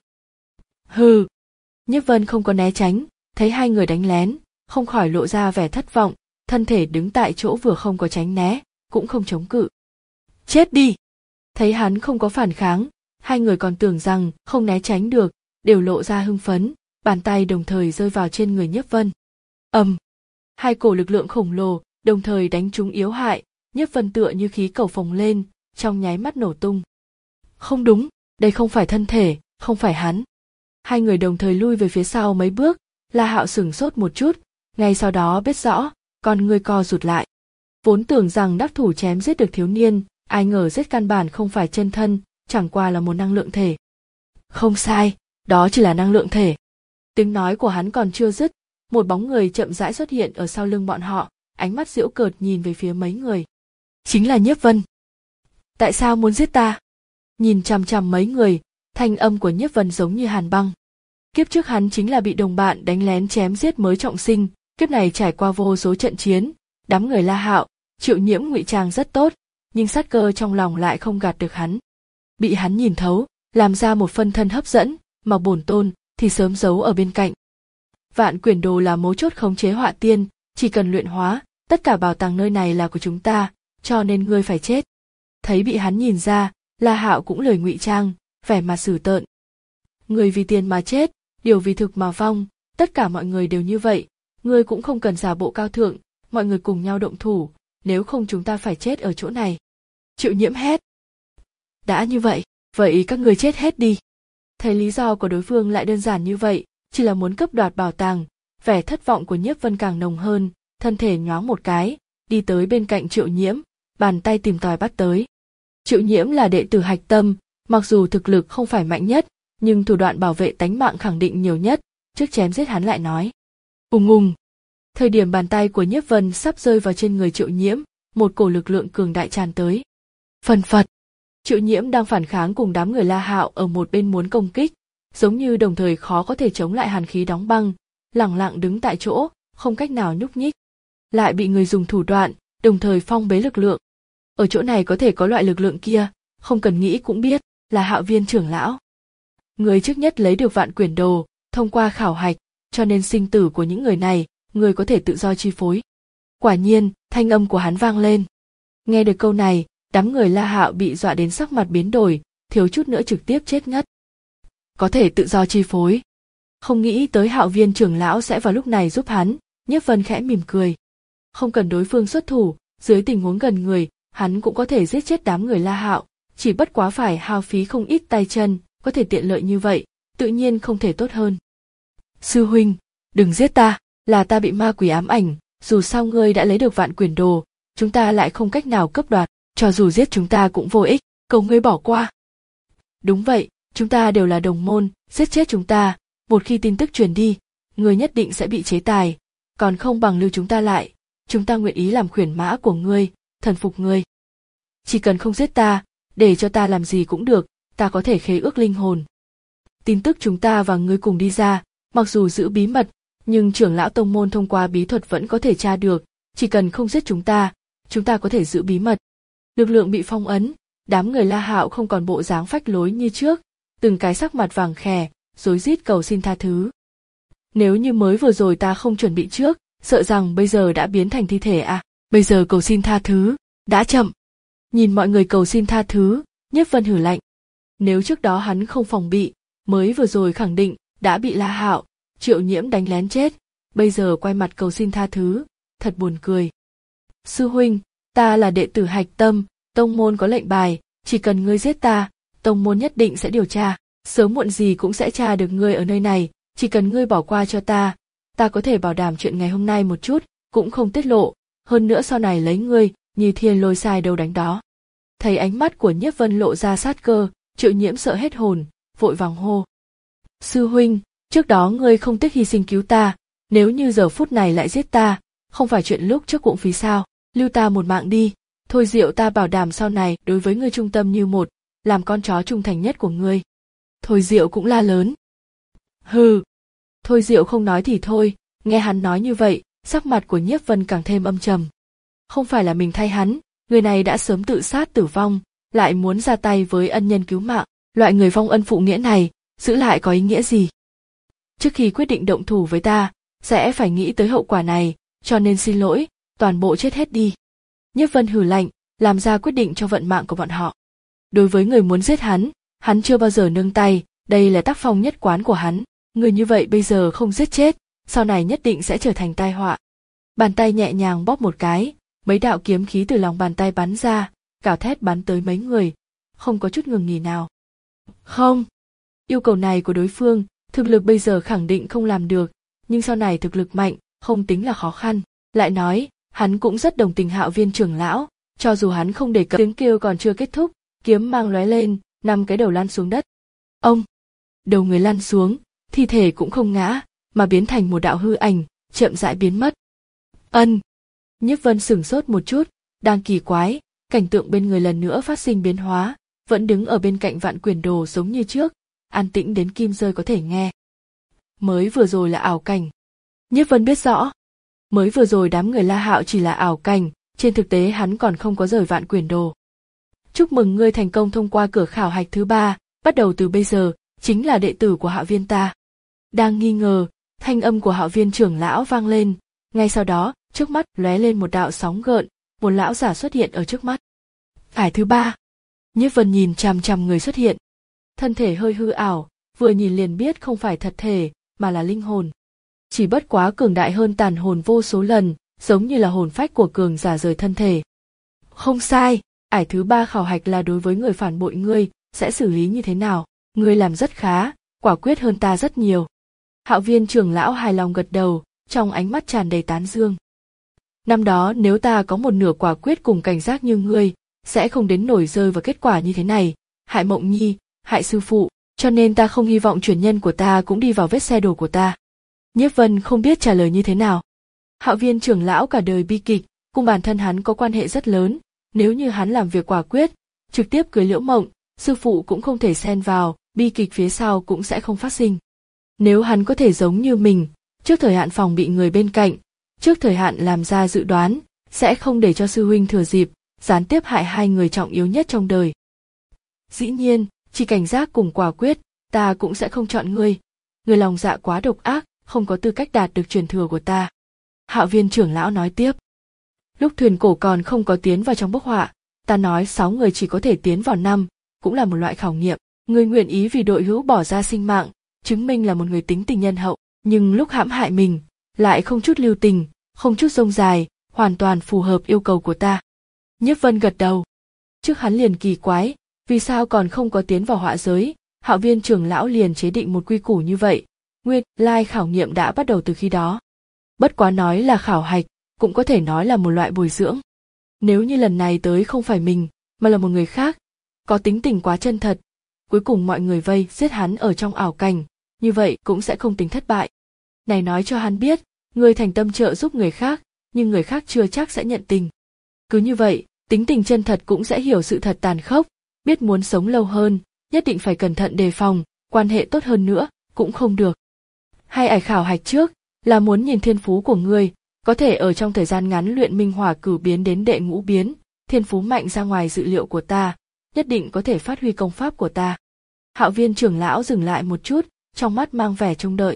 Hừ. Nhiếp Vân không có né tránh, thấy hai người đánh lén, không khỏi lộ ra vẻ thất vọng, thân thể đứng tại chỗ vừa không có tránh né, cũng không chống cự. Chết đi! Thấy hắn không có phản kháng, hai người còn tưởng rằng không né tránh được, đều lộ ra hưng phấn, bàn tay đồng thời rơi vào trên người Nhiếp Vân. Ầm! Um, hai cổ lực lượng khổng lồ đồng thời đánh trúng yếu hại, Nhiếp Vân tựa như khí cầu phồng lên, trong nháy mắt nổ tung. Không đúng, đây không phải thân thể, không phải hắn. Hai người đồng thời lui về phía sau mấy bước, La Hạo sửng sốt một chút, ngay sau đó biết rõ, con người co rụt lại. Vốn tưởng rằng đắc thủ chém giết được thiếu niên, ai ngờ giết căn bản không phải chân thân, chẳng qua là một năng lượng thể. Không sai, đó chỉ là năng lượng thể. Tiếng nói của hắn còn chưa dứt, một bóng người chậm rãi xuất hiện ở sau lưng bọn họ, ánh mắt giễu cợt nhìn về phía mấy người. Chính là Nhiếp Vân. Tại sao muốn giết ta? Nhìn chằm chằm mấy người, thanh âm của Nhiếp Vân giống như hàn băng. Kiếp trước hắn chính là bị đồng bạn đánh lén chém giết mới trọng sinh, kiếp này trải qua vô số trận chiến, đám người La Hạo, Triệu Nhiễm ngụy trang rất tốt, nhưng sát cơ trong lòng lại không gạt được hắn. Bị hắn nhìn thấu, làm ra một phân thân hấp dẫn, mà bổn tôn thì sớm giấu ở bên cạnh. Vạn Quyển Đồ là mấu chốt khống chế họa tiên, chỉ cần luyện hóa, tất cả bảo tàng nơi này là của chúng ta, cho nên ngươi phải chết. Thấy bị hắn nhìn ra, La Hạo cũng lời ngụy trang, vẻ mặt dữ tợn. Người vì tiền mà chết, điều vì thực mà vong, tất cả mọi người đều như vậy, ngươi cũng không cần giả bộ cao thượng, mọi người cùng nhau động thủ, nếu không chúng ta phải chết ở chỗ này. Triệu Nhiễm hét. Đã như vậy, vậy các ngươi chết hết đi. Thấy lý do của đối phương lại đơn giản như vậy, chỉ là muốn cướp đoạt bảo tàng, vẻ thất vọng của Nhiếp Vân càng nồng hơn, thân thể nhoáng một cái, đi tới bên cạnh Triệu Nhiễm, bàn tay tìm tòi bắt tới. Triệu Nhiễm là đệ tử hạch tâm, mặc dù thực lực không phải mạnh nhất, nhưng thủ đoạn bảo vệ tánh mạng khẳng định nhiều nhất, trước chém giết hắn lại nói. Ùng ùng. Thời điểm bàn tay của Nhiếp Vân sắp rơi vào trên người Triệu Nhiễm, một cổ lực lượng cường đại tràn tới. Phần phật. Triệu Nhiễm đang phản kháng cùng đám người La Hạo ở một bên muốn công kích, giống như đồng thời khó có thể chống lại hàn khí đóng băng, lẳng lặng đứng tại chỗ, không cách nào nhúc nhích. Lại bị người dùng thủ đoạn, đồng thời phong bế lực lượng. Ở chỗ này có thể có loại lực lượng kia, không cần nghĩ cũng biết, là Hạo Viên trưởng lão. Người trước nhất lấy được Vạn Quyển Đồ, thông qua khảo hạch, cho nên sinh tử của những người này, người có thể tự do chi phối. Quả nhiên, thanh âm của hắn vang lên. Nghe được câu này, đám người La Hạo bị dọa đến sắc mặt biến đổi, thiếu chút nữa trực tiếp chết ngất. Có thể tự do chi phối. Không nghĩ tới Hạo Viên trưởng lão sẽ vào lúc này giúp hắn, Nhiếp Vân khẽ mỉm cười. Không cần đối phương xuất thủ, dưới tình huống gần người, hắn cũng có thể giết chết đám người La Hạo, chỉ bất quá phải hao phí không ít tay chân, có thể tiện lợi như vậy, tự nhiên không thể tốt hơn. Sư huynh, đừng giết ta, là ta bị ma quỷ ám ảnh, dù sao ngươi đã lấy được Vạn Quyển Đồ, chúng ta lại không cách nào cướp đoạt, cho dù giết chúng ta cũng vô ích, cầu ngươi bỏ qua. Đúng vậy, chúng ta đều là đồng môn, giết chết chúng ta, một khi tin tức truyền đi, ngươi nhất định sẽ bị chế tài, còn không bằng lưu chúng ta lại, chúng ta nguyện ý làm khuyển mã của ngươi, thần phục ngươi. Chỉ cần không giết ta, để cho ta làm gì cũng được, ta có thể khế ước linh hồn. Tin tức chúng ta và ngươi cùng đi ra, mặc dù giữ bí mật, nhưng trưởng lão tông môn thông qua bí thuật vẫn có thể tra được, chỉ cần không giết chúng ta, chúng ta có thể giữ bí mật. Lực lượng bị phong ấn, đám người La Hạo không còn bộ dáng phách lối như trước, từng cái sắc mặt vàng khè, rối rít cầu xin tha thứ. Nếu như mới vừa rồi ta không chuẩn bị trước, sợ rằng bây giờ đã biến thành thi thể à, bây giờ cầu xin tha thứ, đã chậm. Nhìn mọi người cầu xin tha thứ, Nhiếp Vân hử lạnh. Nếu trước đó hắn không phòng bị, mới vừa rồi khẳng định đã bị La Hạo, Triệu Nhiễm đánh lén chết, bây giờ quay mặt cầu xin tha thứ, thật buồn cười. Sư huynh, ta là đệ tử hạch tâm, tông môn có lệnh bài, chỉ cần ngươi giết ta, tông môn nhất định sẽ điều tra, sớm muộn gì cũng sẽ tra được ngươi ở nơi này, chỉ cần ngươi bỏ qua cho ta, ta có thể bảo đảm chuyện ngày hôm nay một chút cũng không tiết lộ, hơn nữa sau này lấy ngươi như thiên lôi sai đâu đánh đó. Thấy ánh mắt của Nhiếp Vân lộ ra sát cơ, Triệu Nhiễm sợ hết hồn, vội vàng hô: sư huynh, trước đó ngươi không tiếc hy sinh cứu ta, nếu như giờ phút này lại giết ta, không phải chuyện lúc trước cũng phí sao, lưu ta một mạng đi, Thôi Diệu ta bảo đảm sau này đối với ngươi trung tâm như một, làm con chó trung thành nhất của ngươi. Thôi Diệu cũng la lớn: hừ. Thôi Diệu không nói thì thôi, nghe hắn nói như vậy, sắc mặt của Nhiếp Vân càng thêm âm trầm. Không phải là mình thay hắn, người này đã sớm tự sát tử vong, lại muốn ra tay với ân nhân cứu mạng, loại người vong ân phụ nghĩa này, giữ lại có ý nghĩa gì? Trước khi quyết định động thủ với ta, sẽ phải nghĩ tới hậu quả này, cho nên xin lỗi, toàn bộ chết hết đi. Nhiếp Vân hừ lạnh, làm ra quyết định cho vận mạng của bọn họ. Đối với người muốn giết hắn, hắn chưa bao giờ nương tay, đây là tác phong nhất quán của hắn, người như vậy bây giờ không giết chết, sau này nhất định sẽ trở thành tai họa. Bàn tay nhẹ nhàng bóp một cái, mấy đạo kiếm khí từ lòng bàn tay bắn ra, gào thét bắn tới mấy người, không có chút ngừng nghỉ nào. Không, yêu cầu này của đối phương, thực lực bây giờ khẳng định không làm được, nhưng sau này thực lực mạnh, không tính là khó khăn. Lại nói, hắn cũng rất đồng tình Hạo Viên trưởng lão, cho dù hắn không đề cập, tiếng kêu còn chưa kết thúc, kiếm mang lóe lên, năm cái đầu lăn xuống đất. Ông, đầu người lăn xuống, thi thể cũng không ngã, mà biến thành một đạo hư ảnh, chậm rãi biến mất. Ân. Nhiếp Vân sửng sốt một chút, đang kỳ quái, cảnh tượng bên người lần nữa phát sinh biến hóa, vẫn đứng ở bên cạnh Vạn Quyền Đồ giống như trước, an tĩnh đến kim rơi có thể nghe. Mới vừa rồi là ảo cảnh. Nhiếp Vân biết rõ, mới vừa rồi đám người La Hạo chỉ là ảo cảnh, trên thực tế hắn còn không có rời Vạn Quyền Đồ. Chúc mừng ngươi thành công thông qua cửa khảo hạch thứ ba, bắt đầu từ bây giờ, chính là đệ tử của Hạo Viên ta. Đang nghi ngờ, thanh âm của Hạo Viên trưởng lão vang lên, ngay sau đó, trước mắt lóe lên một đạo sóng gợn, một lão giả xuất hiện ở trước mắt. Ải thứ ba. Nhiếp Vân nhìn chằm chằm người xuất hiện. Thân thể hơi hư ảo, vừa nhìn liền biết không phải thật thể, mà là linh hồn. Chỉ bất quá cường đại hơn tàn hồn vô số lần, giống như là hồn phách của cường giả rời thân thể. Không sai, ải thứ ba khảo hạch là đối với người phản bội ngươi, sẽ xử lý như thế nào? Ngươi làm rất khá, quả quyết hơn ta rất nhiều. Hạo Viên trưởng lão hài lòng gật đầu, trong ánh mắt tràn đầy tán dương. Năm đó nếu ta có một nửa quả quyết cùng cảnh giác như ngươi, sẽ không đến nổi rơi vào kết quả như thế này, hại Mộng Nhi, hại sư phụ, cho nên ta không hy vọng truyền nhân của ta cũng đi vào vết xe đổ của ta. Nhiếp Vân không biết trả lời như thế nào. Hạo Viên trưởng lão cả đời bi kịch, cùng bản thân hắn có quan hệ rất lớn, nếu như hắn làm việc quả quyết, trực tiếp cưới Liễu Mộng, sư phụ cũng không thể xen vào, bi kịch phía sau cũng sẽ không phát sinh. Nếu hắn có thể giống như mình, trước thời hạn phòng bị người bên cạnh, trước thời hạn làm ra dự đoán, sẽ không để cho sư huynh thừa dịp, gián tiếp hại hai người trọng yếu nhất trong đời. Dĩ nhiên, chỉ cảnh giác cùng quả quyết, ta cũng sẽ không chọn ngươi. Người lòng dạ quá độc ác, không có tư cách đạt được truyền thừa của ta. Hạo Viên trưởng lão nói tiếp. Lúc thuyền cổ còn không có tiến vào trong bức họa, ta nói sáu người chỉ có thể tiến vào năm, cũng là một loại khảo nghiệm. Ngươi nguyện ý vì đội hữu bỏ ra sinh mạng, chứng minh là một người tính tình nhân hậu, nhưng lúc hãm hại mình, lại không chút lưu tình, không chút rông dài, hoàn toàn phù hợp yêu cầu của ta. Nhiếp Vân gật đầu. Trước hắn liền kỳ quái, vì sao còn không có tiến vào họa giới, Hạo Viên trưởng lão liền chế định một quy củ như vậy, nguyên lai khảo nghiệm đã bắt đầu từ khi đó. Bất quá nói là khảo hạch, cũng có thể nói là một loại bồi dưỡng. Nếu như lần này tới không phải mình, mà là một người khác, có tính tình quá chân thật, cuối cùng mọi người vây giết hắn ở trong ảo cảnh, như vậy cũng sẽ không tính thất bại. Này nói cho hắn biết, người thành tâm trợ giúp người khác, nhưng người khác chưa chắc sẽ nhận tình. Cứ như vậy, tính tình chân thật cũng sẽ hiểu sự thật tàn khốc, biết muốn sống lâu hơn, nhất định phải cẩn thận đề phòng, quan hệ tốt hơn nữa, cũng không được. Hay ải khảo hạch trước, là muốn nhìn thiên phú của ngươi, có thể ở trong thời gian ngắn luyện minh hỏa cửu biến đến đệ ngũ biến, thiên phú mạnh ra ngoài dự liệu của ta, nhất định có thể phát huy công pháp của ta. Hạo Viên trưởng lão dừng lại một chút, trong mắt mang vẻ trông đợi.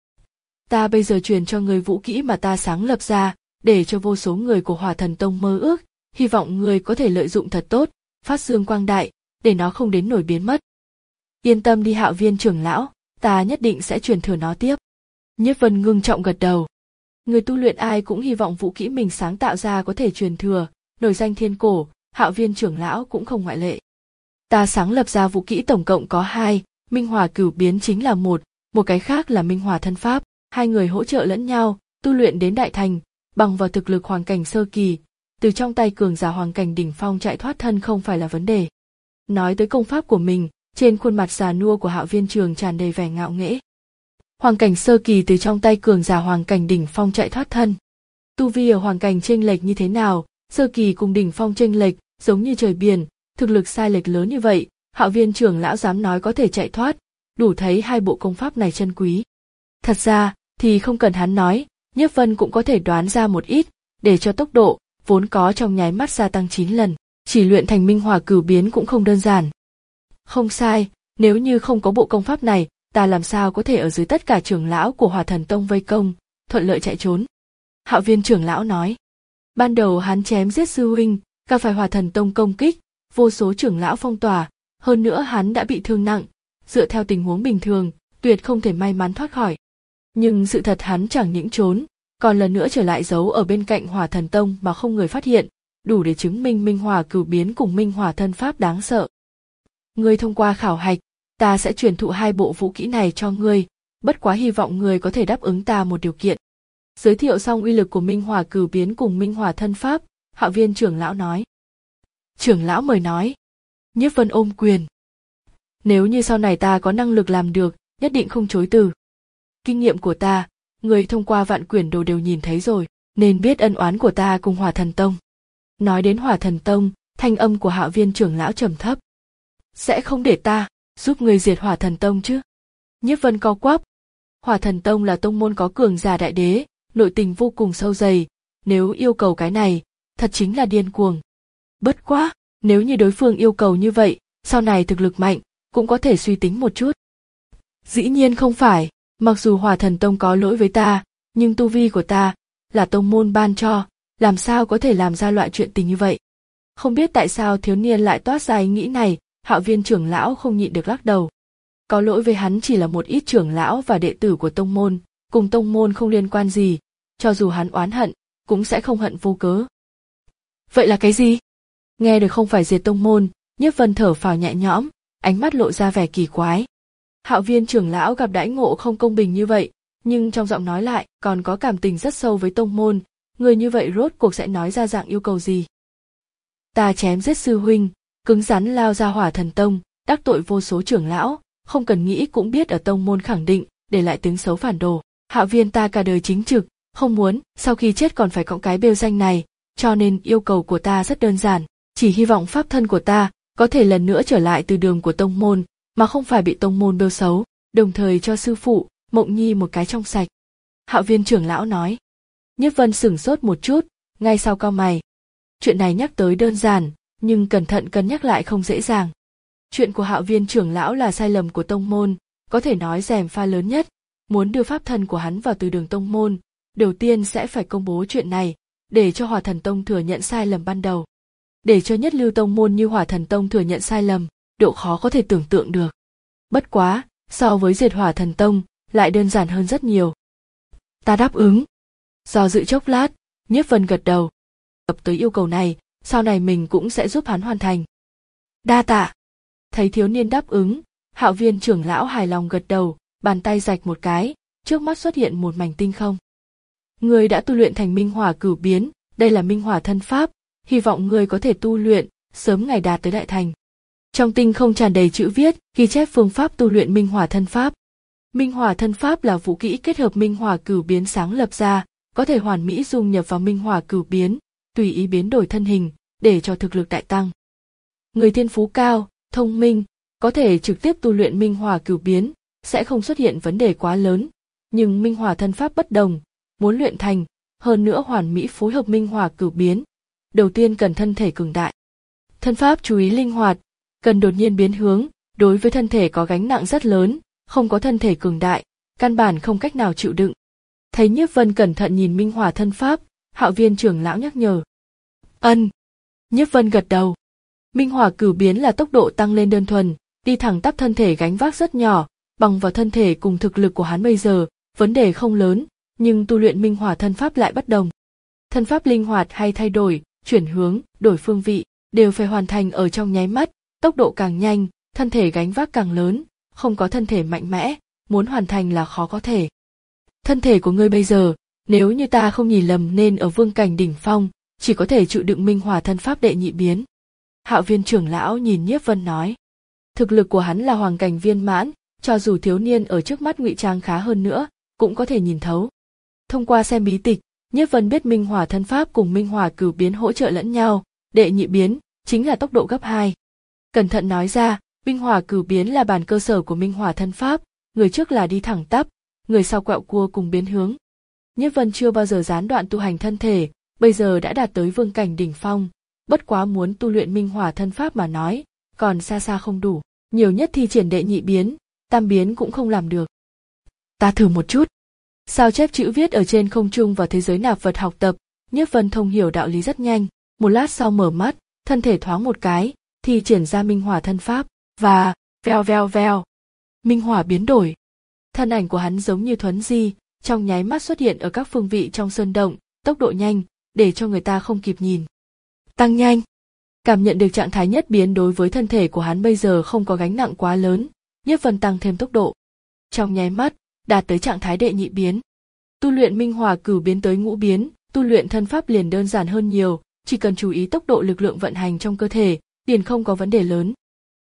Ta bây giờ truyền cho ngươi vũ kỹ mà ta sáng lập ra, để cho vô số người của Hỏa Thần Tông mơ ước, hy vọng ngươi có thể lợi dụng thật tốt, phát dương quang đại, để nó không đến nổi biến mất. Yên tâm đi Hạo Viên trưởng lão, ta nhất định sẽ truyền thừa nó tiếp. Nhiếp Vân ngưng trọng gật đầu. Người tu luyện ai cũng hy vọng vũ kỹ mình sáng tạo ra có thể truyền thừa, nổi danh thiên cổ, Hạo Viên trưởng lão cũng không ngoại lệ. Ta sáng lập ra vũ kỹ tổng cộng có hai, Minh Hỏa Cửu Biến chính là một, một cái khác là minh hỏa thân pháp, hai người hỗ trợ lẫn nhau, tu luyện đến đại thành, bằng vào thực lực hoàng cảnh sơ kỳ, từ trong tay cường giả hoàng cảnh đỉnh phong chạy thoát thân không phải là vấn đề. Nói tới công pháp của mình, trên khuôn mặt già nua của Hạo Viên Trường tràn đầy vẻ ngạo nghễ. Hoàng cảnh sơ kỳ từ trong tay cường giả hoàng cảnh đỉnh phong chạy thoát thân. Tu vi ở hoàng cảnh chênh lệch như thế nào, sơ kỳ cùng đỉnh phong chênh lệch giống như trời biển, thực lực sai lệch lớn như vậy, Hạo Viên trưởng lão dám nói có thể chạy thoát, đủ thấy hai bộ công pháp này chân quý. Thật ra thì không cần hắn nói, Nhiếp Vân cũng có thể đoán ra một ít, để cho tốc độ vốn có trong nháy mắt gia tăng chín lần, chỉ luyện thành minh hỏa cửu biến cũng không đơn giản. Không sai, nếu như không có bộ công pháp này, ta làm sao có thể ở dưới tất cả trưởng lão của Hỏa Thần Tông vây công, thuận lợi chạy trốn. Hạo Viên trưởng lão nói, ban đầu hắn chém giết sư huynh, gặp phải Hỏa Thần Tông công kích, vô số trưởng lão phong tỏa, hơn nữa hắn đã bị thương nặng, dựa theo tình huống bình thường, tuyệt không thể may mắn thoát khỏi. Nhưng sự thật hắn chẳng những trốn, còn lần nữa trở lại giấu ở bên cạnh Hỏa Thần Tông mà không người phát hiện, đủ để chứng minh minh hỏa cửu biến cùng minh hỏa thân pháp đáng sợ. Ngươi thông qua khảo hạch, ta sẽ truyền thụ hai bộ vũ kỹ này cho ngươi, bất quá hy vọng ngươi có thể đáp ứng ta một điều kiện. Giới thiệu xong uy lực của minh hỏa cửu biến cùng minh hỏa thân pháp, Hạo Viên trưởng lão nói. Trưởng lão mời nói. Nhiếp Vân ôm quyền. Nếu như sau này ta có năng lực làm được, nhất định không chối từ. Kinh nghiệm của ta, người thông qua vạn quyển đồ đều nhìn thấy rồi, nên biết ân oán của ta cùng Hỏa Thần Tông. Nói đến Hỏa Thần Tông, thanh âm của Hạo Viên trưởng lão trầm thấp. Sẽ không để ta giúp người diệt Hỏa Thần Tông chứ? Nhiếp Vân co quắp. Hỏa Thần Tông là tông môn có cường giả đại đế, nội tình vô cùng sâu dày, nếu yêu cầu cái này, thật chính là điên cuồng. Bất quá, nếu như đối phương yêu cầu như vậy, sau này thực lực mạnh, cũng có thể suy tính một chút. Dĩ nhiên không phải, mặc dù Hỏa Thần Tông có lỗi với ta, nhưng tu vi của ta là tông môn ban cho, làm sao có thể làm ra loại chuyện tình như vậy. Không biết tại sao thiếu niên lại toát ra ý nghĩ này, Hạo Viên trưởng lão không nhịn được lắc đầu. Có lỗi với hắn chỉ là một ít trưởng lão và đệ tử của tông môn, cùng tông môn không liên quan gì, cho dù hắn oán hận, cũng sẽ không hận vô cớ. Vậy là cái gì? Nghe được không phải diệt tông môn, Nhiếp Vân thở phào nhẹ nhõm, ánh mắt lộ ra vẻ kỳ quái. Hạo Viên trưởng lão gặp đãi ngộ không công bình như vậy, nhưng trong giọng nói lại còn có cảm tình rất sâu với tông môn, người như vậy rốt cuộc sẽ nói ra dạng yêu cầu gì? Ta chém giết sư huynh, cứng rắn lao ra Hỏa Thần Tông, đắc tội vô số trưởng lão, không cần nghĩ cũng biết ở tông môn khẳng định, để lại tiếng xấu phản đồ. Hạo Viên ta cả đời chính trực, không muốn sau khi chết còn phải cộng cái bêu danh này, cho nên yêu cầu của ta rất đơn giản, chỉ hy vọng pháp thân của ta có thể lần nữa trở lại từ đường của tông môn, mà không phải bị tông môn bêu xấu, đồng thời cho sư phụ, Mộng Nhi một cái trong sạch. Hạo Viên trưởng lão nói. Nhiếp Vân sửng sốt một chút, ngay sau cau mày. Chuyện này nhắc tới đơn giản, nhưng cẩn thận cân nhắc lại không dễ dàng. Chuyện của Hạo Viên trưởng lão là sai lầm của tông môn, có thể nói rèm pha lớn nhất, muốn đưa pháp thân của hắn vào từ đường tông môn, đầu tiên sẽ phải công bố chuyện này, để cho Hỏa Thần Tông thừa nhận sai lầm ban đầu. Để cho nhất lưu tông môn như Hỏa Thần Tông thừa nhận sai lầm, độ khó có thể tưởng tượng được. Bất quá, so với diệt Hỏa Thần Tông, lại đơn giản hơn rất nhiều. Ta đáp ứng. Do dự chốc lát, Nhiếp Vân gật đầu. Cập tới yêu cầu này, sau này mình cũng sẽ giúp hắn hoàn thành. Đa tạ. Thấy thiếu niên đáp ứng, Hạo Viên trưởng lão hài lòng gật đầu, bàn tay rạch một cái, trước mắt xuất hiện một mảnh tinh không. Ngươi đã tu luyện thành minh hỏa cửu biến, đây là minh hỏa thân pháp, hy vọng ngươi có thể tu luyện, sớm ngày đạt tới đại thành. Trong tinh không tràn đầy chữ viết, ghi chép phương pháp tu luyện minh hỏa thân pháp. Minh hỏa thân pháp là vũ kỹ kết hợp minh hỏa cửu biến sáng lập ra, có thể hoàn mỹ dung nhập vào minh hỏa cửu biến, tùy ý biến đổi thân hình, để cho thực lực đại tăng. Người thiên phú cao, thông minh, có thể trực tiếp tu luyện minh hỏa cửu biến, sẽ không xuất hiện vấn đề quá lớn, nhưng minh hỏa thân pháp bất đồng, muốn luyện thành, hơn nữa hoàn mỹ phối hợp minh hỏa cửu biến, đầu tiên cần thân thể cường đại. Thân pháp chú ý linh hoạt, cần đột nhiên biến hướng, đối với thân thể có gánh nặng rất lớn, không có thân thể cường đại, căn bản không cách nào chịu đựng. Thấy Nhiếp Vân cẩn thận nhìn minh hỏa thân pháp, Hạo Viên trưởng lão nhắc nhở. Ân. Nhiếp Vân gật đầu. Minh hỏa cửu biến là tốc độ tăng lên đơn thuần, đi thẳng tắp thân thể gánh vác rất nhỏ, bằng vào thân thể cùng thực lực của hắn bây giờ, vấn đề không lớn, nhưng tu luyện minh hỏa thân pháp lại bất đồng. Thân pháp linh hoạt hay thay đổi, chuyển hướng, đổi phương vị, đều phải hoàn thành ở trong nháy mắt, tốc độ càng nhanh, thân thể gánh vác càng lớn, không có thân thể mạnh mẽ, muốn hoàn thành là khó có thể. Thân thể của ngươi bây giờ, nếu như ta không nhìn lầm nên ở vương cảnh đỉnh phong, chỉ có thể chịu đựng minh hỏa thân pháp đệ nhị biến. Hạo Viên trưởng lão nhìn Nhiếp Vân nói. Thực lực của hắn là hoàng cảnh viên mãn, cho dù thiếu niên ở trước mắt ngụy trang khá hơn nữa, cũng có thể nhìn thấu. Thông qua xem bí tịch, Nhiếp Vân biết minh hỏa thân pháp cùng minh hỏa cửu biến hỗ trợ lẫn nhau, đệ nhị biến chính là tốc độ gấp hai. Cẩn thận nói ra, minh hỏa cửu biến là bản cơ sở của minh hỏa thân pháp, người trước là đi thẳng tắp, người sau quẹo cua cùng biến hướng. Nhiếp Vân chưa bao giờ gián đoạn tu hành thân thể, bây giờ đã đạt tới vương cảnh đỉnh phong, bất quá muốn tu luyện minh hỏa thân pháp mà nói, còn xa xa không đủ, nhiều nhất thi triển đệ nhị biến, tam biến cũng không làm được. Ta thử một chút. Sao chép chữ viết ở trên không trung vào thế giới nạp vật học tập, Nhiếp Vân thông hiểu đạo lý rất nhanh, một lát sau mở mắt, thân thể thoáng một cái, thi triển ra minh hỏa thân pháp, và veo veo veo. Minh hỏa biến đổi. Thân ảnh của hắn giống như thuấn di, trong nháy mắt xuất hiện ở các phương vị trong sơn động, tốc độ nhanh, để cho người ta không kịp nhìn. Tăng nhanh. Cảm nhận được trạng thái nhất biến đối với thân thể của hắn bây giờ không có gánh nặng quá lớn, Nhiếp Vân tăng thêm tốc độ. Trong nháy mắt, đạt tới trạng thái đệ nhị biến. Tu luyện minh hỏa cửu biến tới ngũ biến, tu luyện thân pháp liền đơn giản hơn nhiều, chỉ cần chú ý tốc độ lực lượng vận hành trong cơ thể, liền không có vấn đề lớn.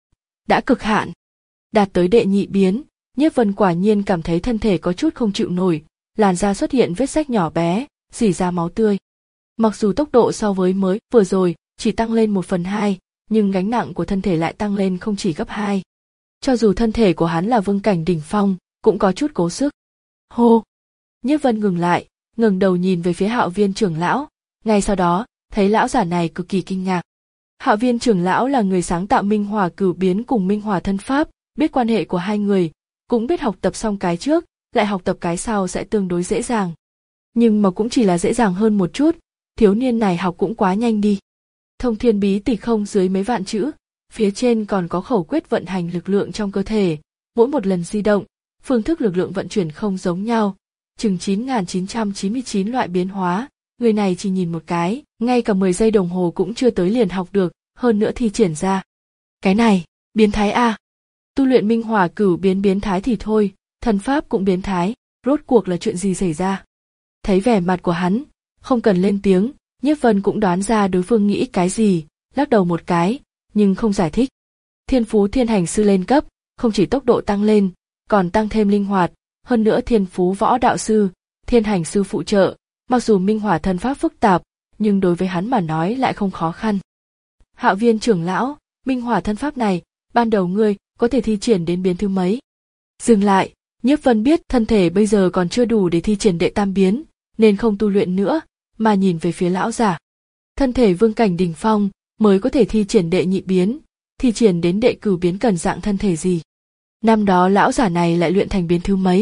Đã cực hạn. Đạt tới đệ nhị biến, Nhiếp Vân quả nhiên cảm thấy thân thể có chút không chịu nổi, làn da xuất hiện vết rách nhỏ bé, rỉ ra máu tươi. Mặc dù tốc độ so với mới vừa rồi chỉ tăng lên một phần hai, nhưng gánh nặng của thân thể lại tăng lên không chỉ gấp hai. Cho dù thân thể của hắn là vương cảnh đỉnh phong, cũng có chút cố sức. Hô! Nhiếp Vân ngừng lại, ngẩng đầu nhìn về phía Hạo Viên trưởng lão, ngay sau đó, thấy lão giả này cực kỳ kinh ngạc. Hạo Viên trưởng lão là người sáng tạo minh hỏa cửu biến cùng minh hỏa thân pháp, biết quan hệ của hai người, cũng biết học tập xong cái trước, lại học tập cái sau sẽ tương đối dễ dàng. Nhưng mà cũng chỉ là dễ dàng hơn một chút, thiếu niên này học cũng quá nhanh đi. Thông thiên bí tịch không dưới mấy vạn chữ, phía trên còn có khẩu quyết vận hành lực lượng trong cơ thể, mỗi một lần di động, phương thức lực lượng vận chuyển không giống nhau, chừng chín nghìn chín trăm chín mươi chín loại biến hóa, người này chỉ nhìn một cái, ngay cả mười giây đồng hồ cũng chưa tới liền học được, hơn nữa thi triển ra. Cái này, biến thái a. Tu luyện minh hỏa cửu biến biến thái thì thôi, thần pháp cũng biến thái, rốt cuộc là chuyện gì xảy ra? Thấy vẻ mặt của hắn, không cần lên tiếng, Nhiếp Vân cũng đoán ra đối phương nghĩ cái gì, lắc đầu một cái, nhưng không giải thích. Thiên phú thiên hành sư lên cấp, không chỉ tốc độ tăng lên, còn tăng thêm linh hoạt, hơn nữa thiên phú võ đạo sư, thiên hành sư phụ trợ, mặc dù minh hỏa thân pháp phức tạp, nhưng đối với hắn mà nói lại không khó khăn. Hạo Viên trưởng lão, minh hỏa thân pháp này, ban đầu ngươi có thể thi triển đến biến thứ mấy? Dừng lại, Nhiếp Vân biết thân thể bây giờ còn chưa đủ để thi triển đệ tam biến, nên không tu luyện nữa, mà nhìn về phía lão giả. Thân thể vương cảnh đỉnh phong mới có thể thi triển đệ nhị biến, thi triển đến đệ cửu biến cần dạng thân thể gì? Năm đó lão giả này lại luyện thành biến thứ mấy?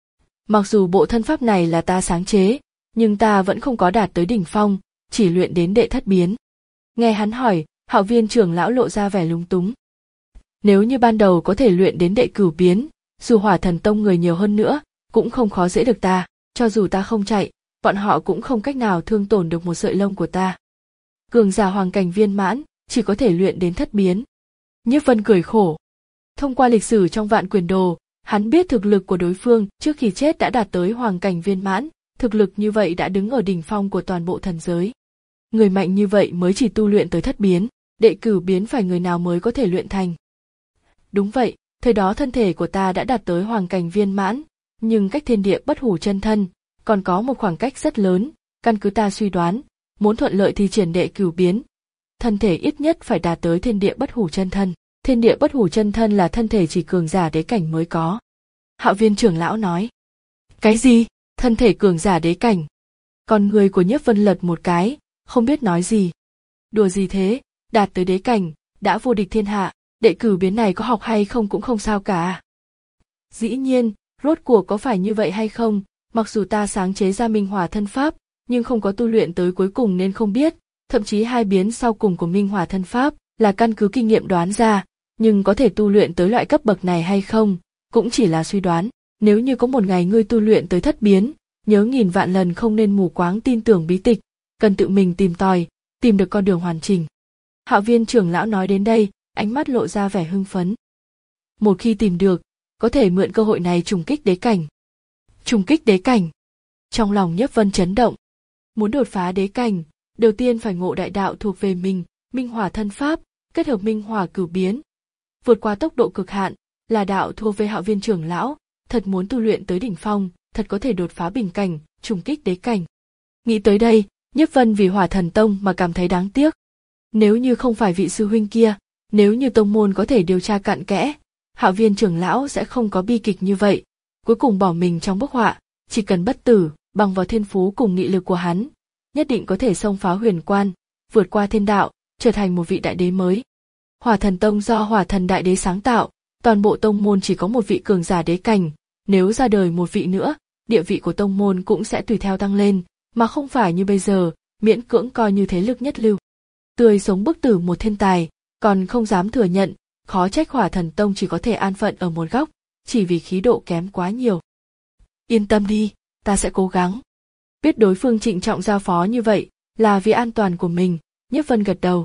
Mặc dù bộ thân pháp này là ta sáng chế, nhưng ta vẫn không có đạt tới đỉnh phong, chỉ luyện đến đệ thất biến. Nghe hắn hỏi, Hạo Viên trưởng lão lộ ra vẻ lúng túng. Nếu như ban đầu có thể luyện đến đệ cửu biến, dù Hỏa Thần Tông người nhiều hơn nữa, cũng không khó dễ được ta, cho dù ta không chạy, bọn họ cũng không cách nào thương tổn được một sợi lông của ta. Cường giả hoàng cảnh viên mãn, chỉ có thể luyện đến thất biến. Nhiếp Vân cười khổ. Thông qua lịch sử trong Vạn Quyền Đồ, hắn biết thực lực của đối phương trước khi chết đã đạt tới hoàng cảnh viên mãn, thực lực như vậy đã đứng ở đỉnh phong của toàn bộ thần giới. Người mạnh như vậy mới chỉ tu luyện tới thất biến, đệ cửu biến phải người nào mới có thể luyện thành. Đúng vậy, thời đó thân thể của ta đã đạt tới hoàng cảnh viên mãn, nhưng cách thiên địa bất hủ chân thân, còn có một khoảng cách rất lớn, căn cứ ta suy đoán, muốn thuận lợi thi triển đệ cửu biến, thân thể ít nhất phải đạt tới thiên địa bất hủ chân thân. Thiên địa bất hủ chân thân là thân thể chỉ cường giả đế cảnh mới có. Hạo Viên trưởng lão nói. Cái gì? Thân thể cường giả đế cảnh? Con người của Nhiếp Vân lật một cái, không biết nói gì. Đùa gì thế, đạt tới đế cảnh, đã vô địch thiên hạ, đệ cửu biến này có học hay không cũng không sao cả. Dĩ nhiên, rốt cuộc có phải như vậy hay không, mặc dù ta sáng chế ra minh hỏa thân pháp, nhưng không có tu luyện tới cuối cùng nên không biết, thậm chí hai biến sau cùng của minh hỏa thân pháp là căn cứ kinh nghiệm đoán ra, nhưng có thể tu luyện tới loại cấp bậc này hay không, cũng chỉ là suy đoán. Nếu như có một ngày ngươi tu luyện tới thất biến, nhớ nghìn vạn lần không nên mù quáng tin tưởng bí tịch, cần tự mình tìm tòi, tìm được con đường hoàn chỉnh. Hạo Viên trưởng lão nói đến đây, ánh mắt lộ ra vẻ hưng phấn. Một khi tìm được, có thể mượn cơ hội này trùng kích đế cảnh. Trùng kích đế cảnh. Trong lòng Nhiếp Vân chấn động. Muốn đột phá đế cảnh, đầu tiên phải ngộ đại đạo thuộc về mình, Minh Hỏa thân pháp, kết hợp Minh Hỏa cửu biến. Vượt qua tốc độ cực hạn, là đạo thuộc về Hạo Viên trưởng lão, thật muốn tu luyện tới đỉnh phong, thật có thể đột phá bình cảnh, trùng kích đế cảnh. Nghĩ tới đây, Nhiếp Vân vì Hỏa Thần Tông mà cảm thấy đáng tiếc. Nếu như không phải vị sư huynh kia, nếu như tông môn có thể điều tra cặn kẽ, Hạo Viên trưởng lão sẽ không có bi kịch như vậy, cuối cùng bỏ mình trong bức họa, chỉ cần bất tử, bằng vào thiên phú cùng nghị lực của hắn, nhất định có thể xông phá huyền quan, vượt qua thiên đạo, trở thành một vị đại đế mới. Hỏa Thần Tông do Hỏa Thần Đại Đế sáng tạo, toàn bộ tông môn chỉ có một vị cường giả đế cảnh, nếu ra đời một vị nữa, địa vị của tông môn cũng sẽ tùy theo tăng lên, mà không phải như bây giờ, miễn cưỡng coi như thế lực nhất lưu. Tươi sống bức tử một thiên tài, còn không dám thừa nhận, khó trách Hỏa Thần Tông chỉ có thể an phận ở một góc, chỉ vì khí độ kém quá nhiều. Yên tâm đi, ta sẽ cố gắng. Biết đối phương trịnh trọng giao phó như vậy, là vì an toàn của mình, Nhiếp Vân gật đầu.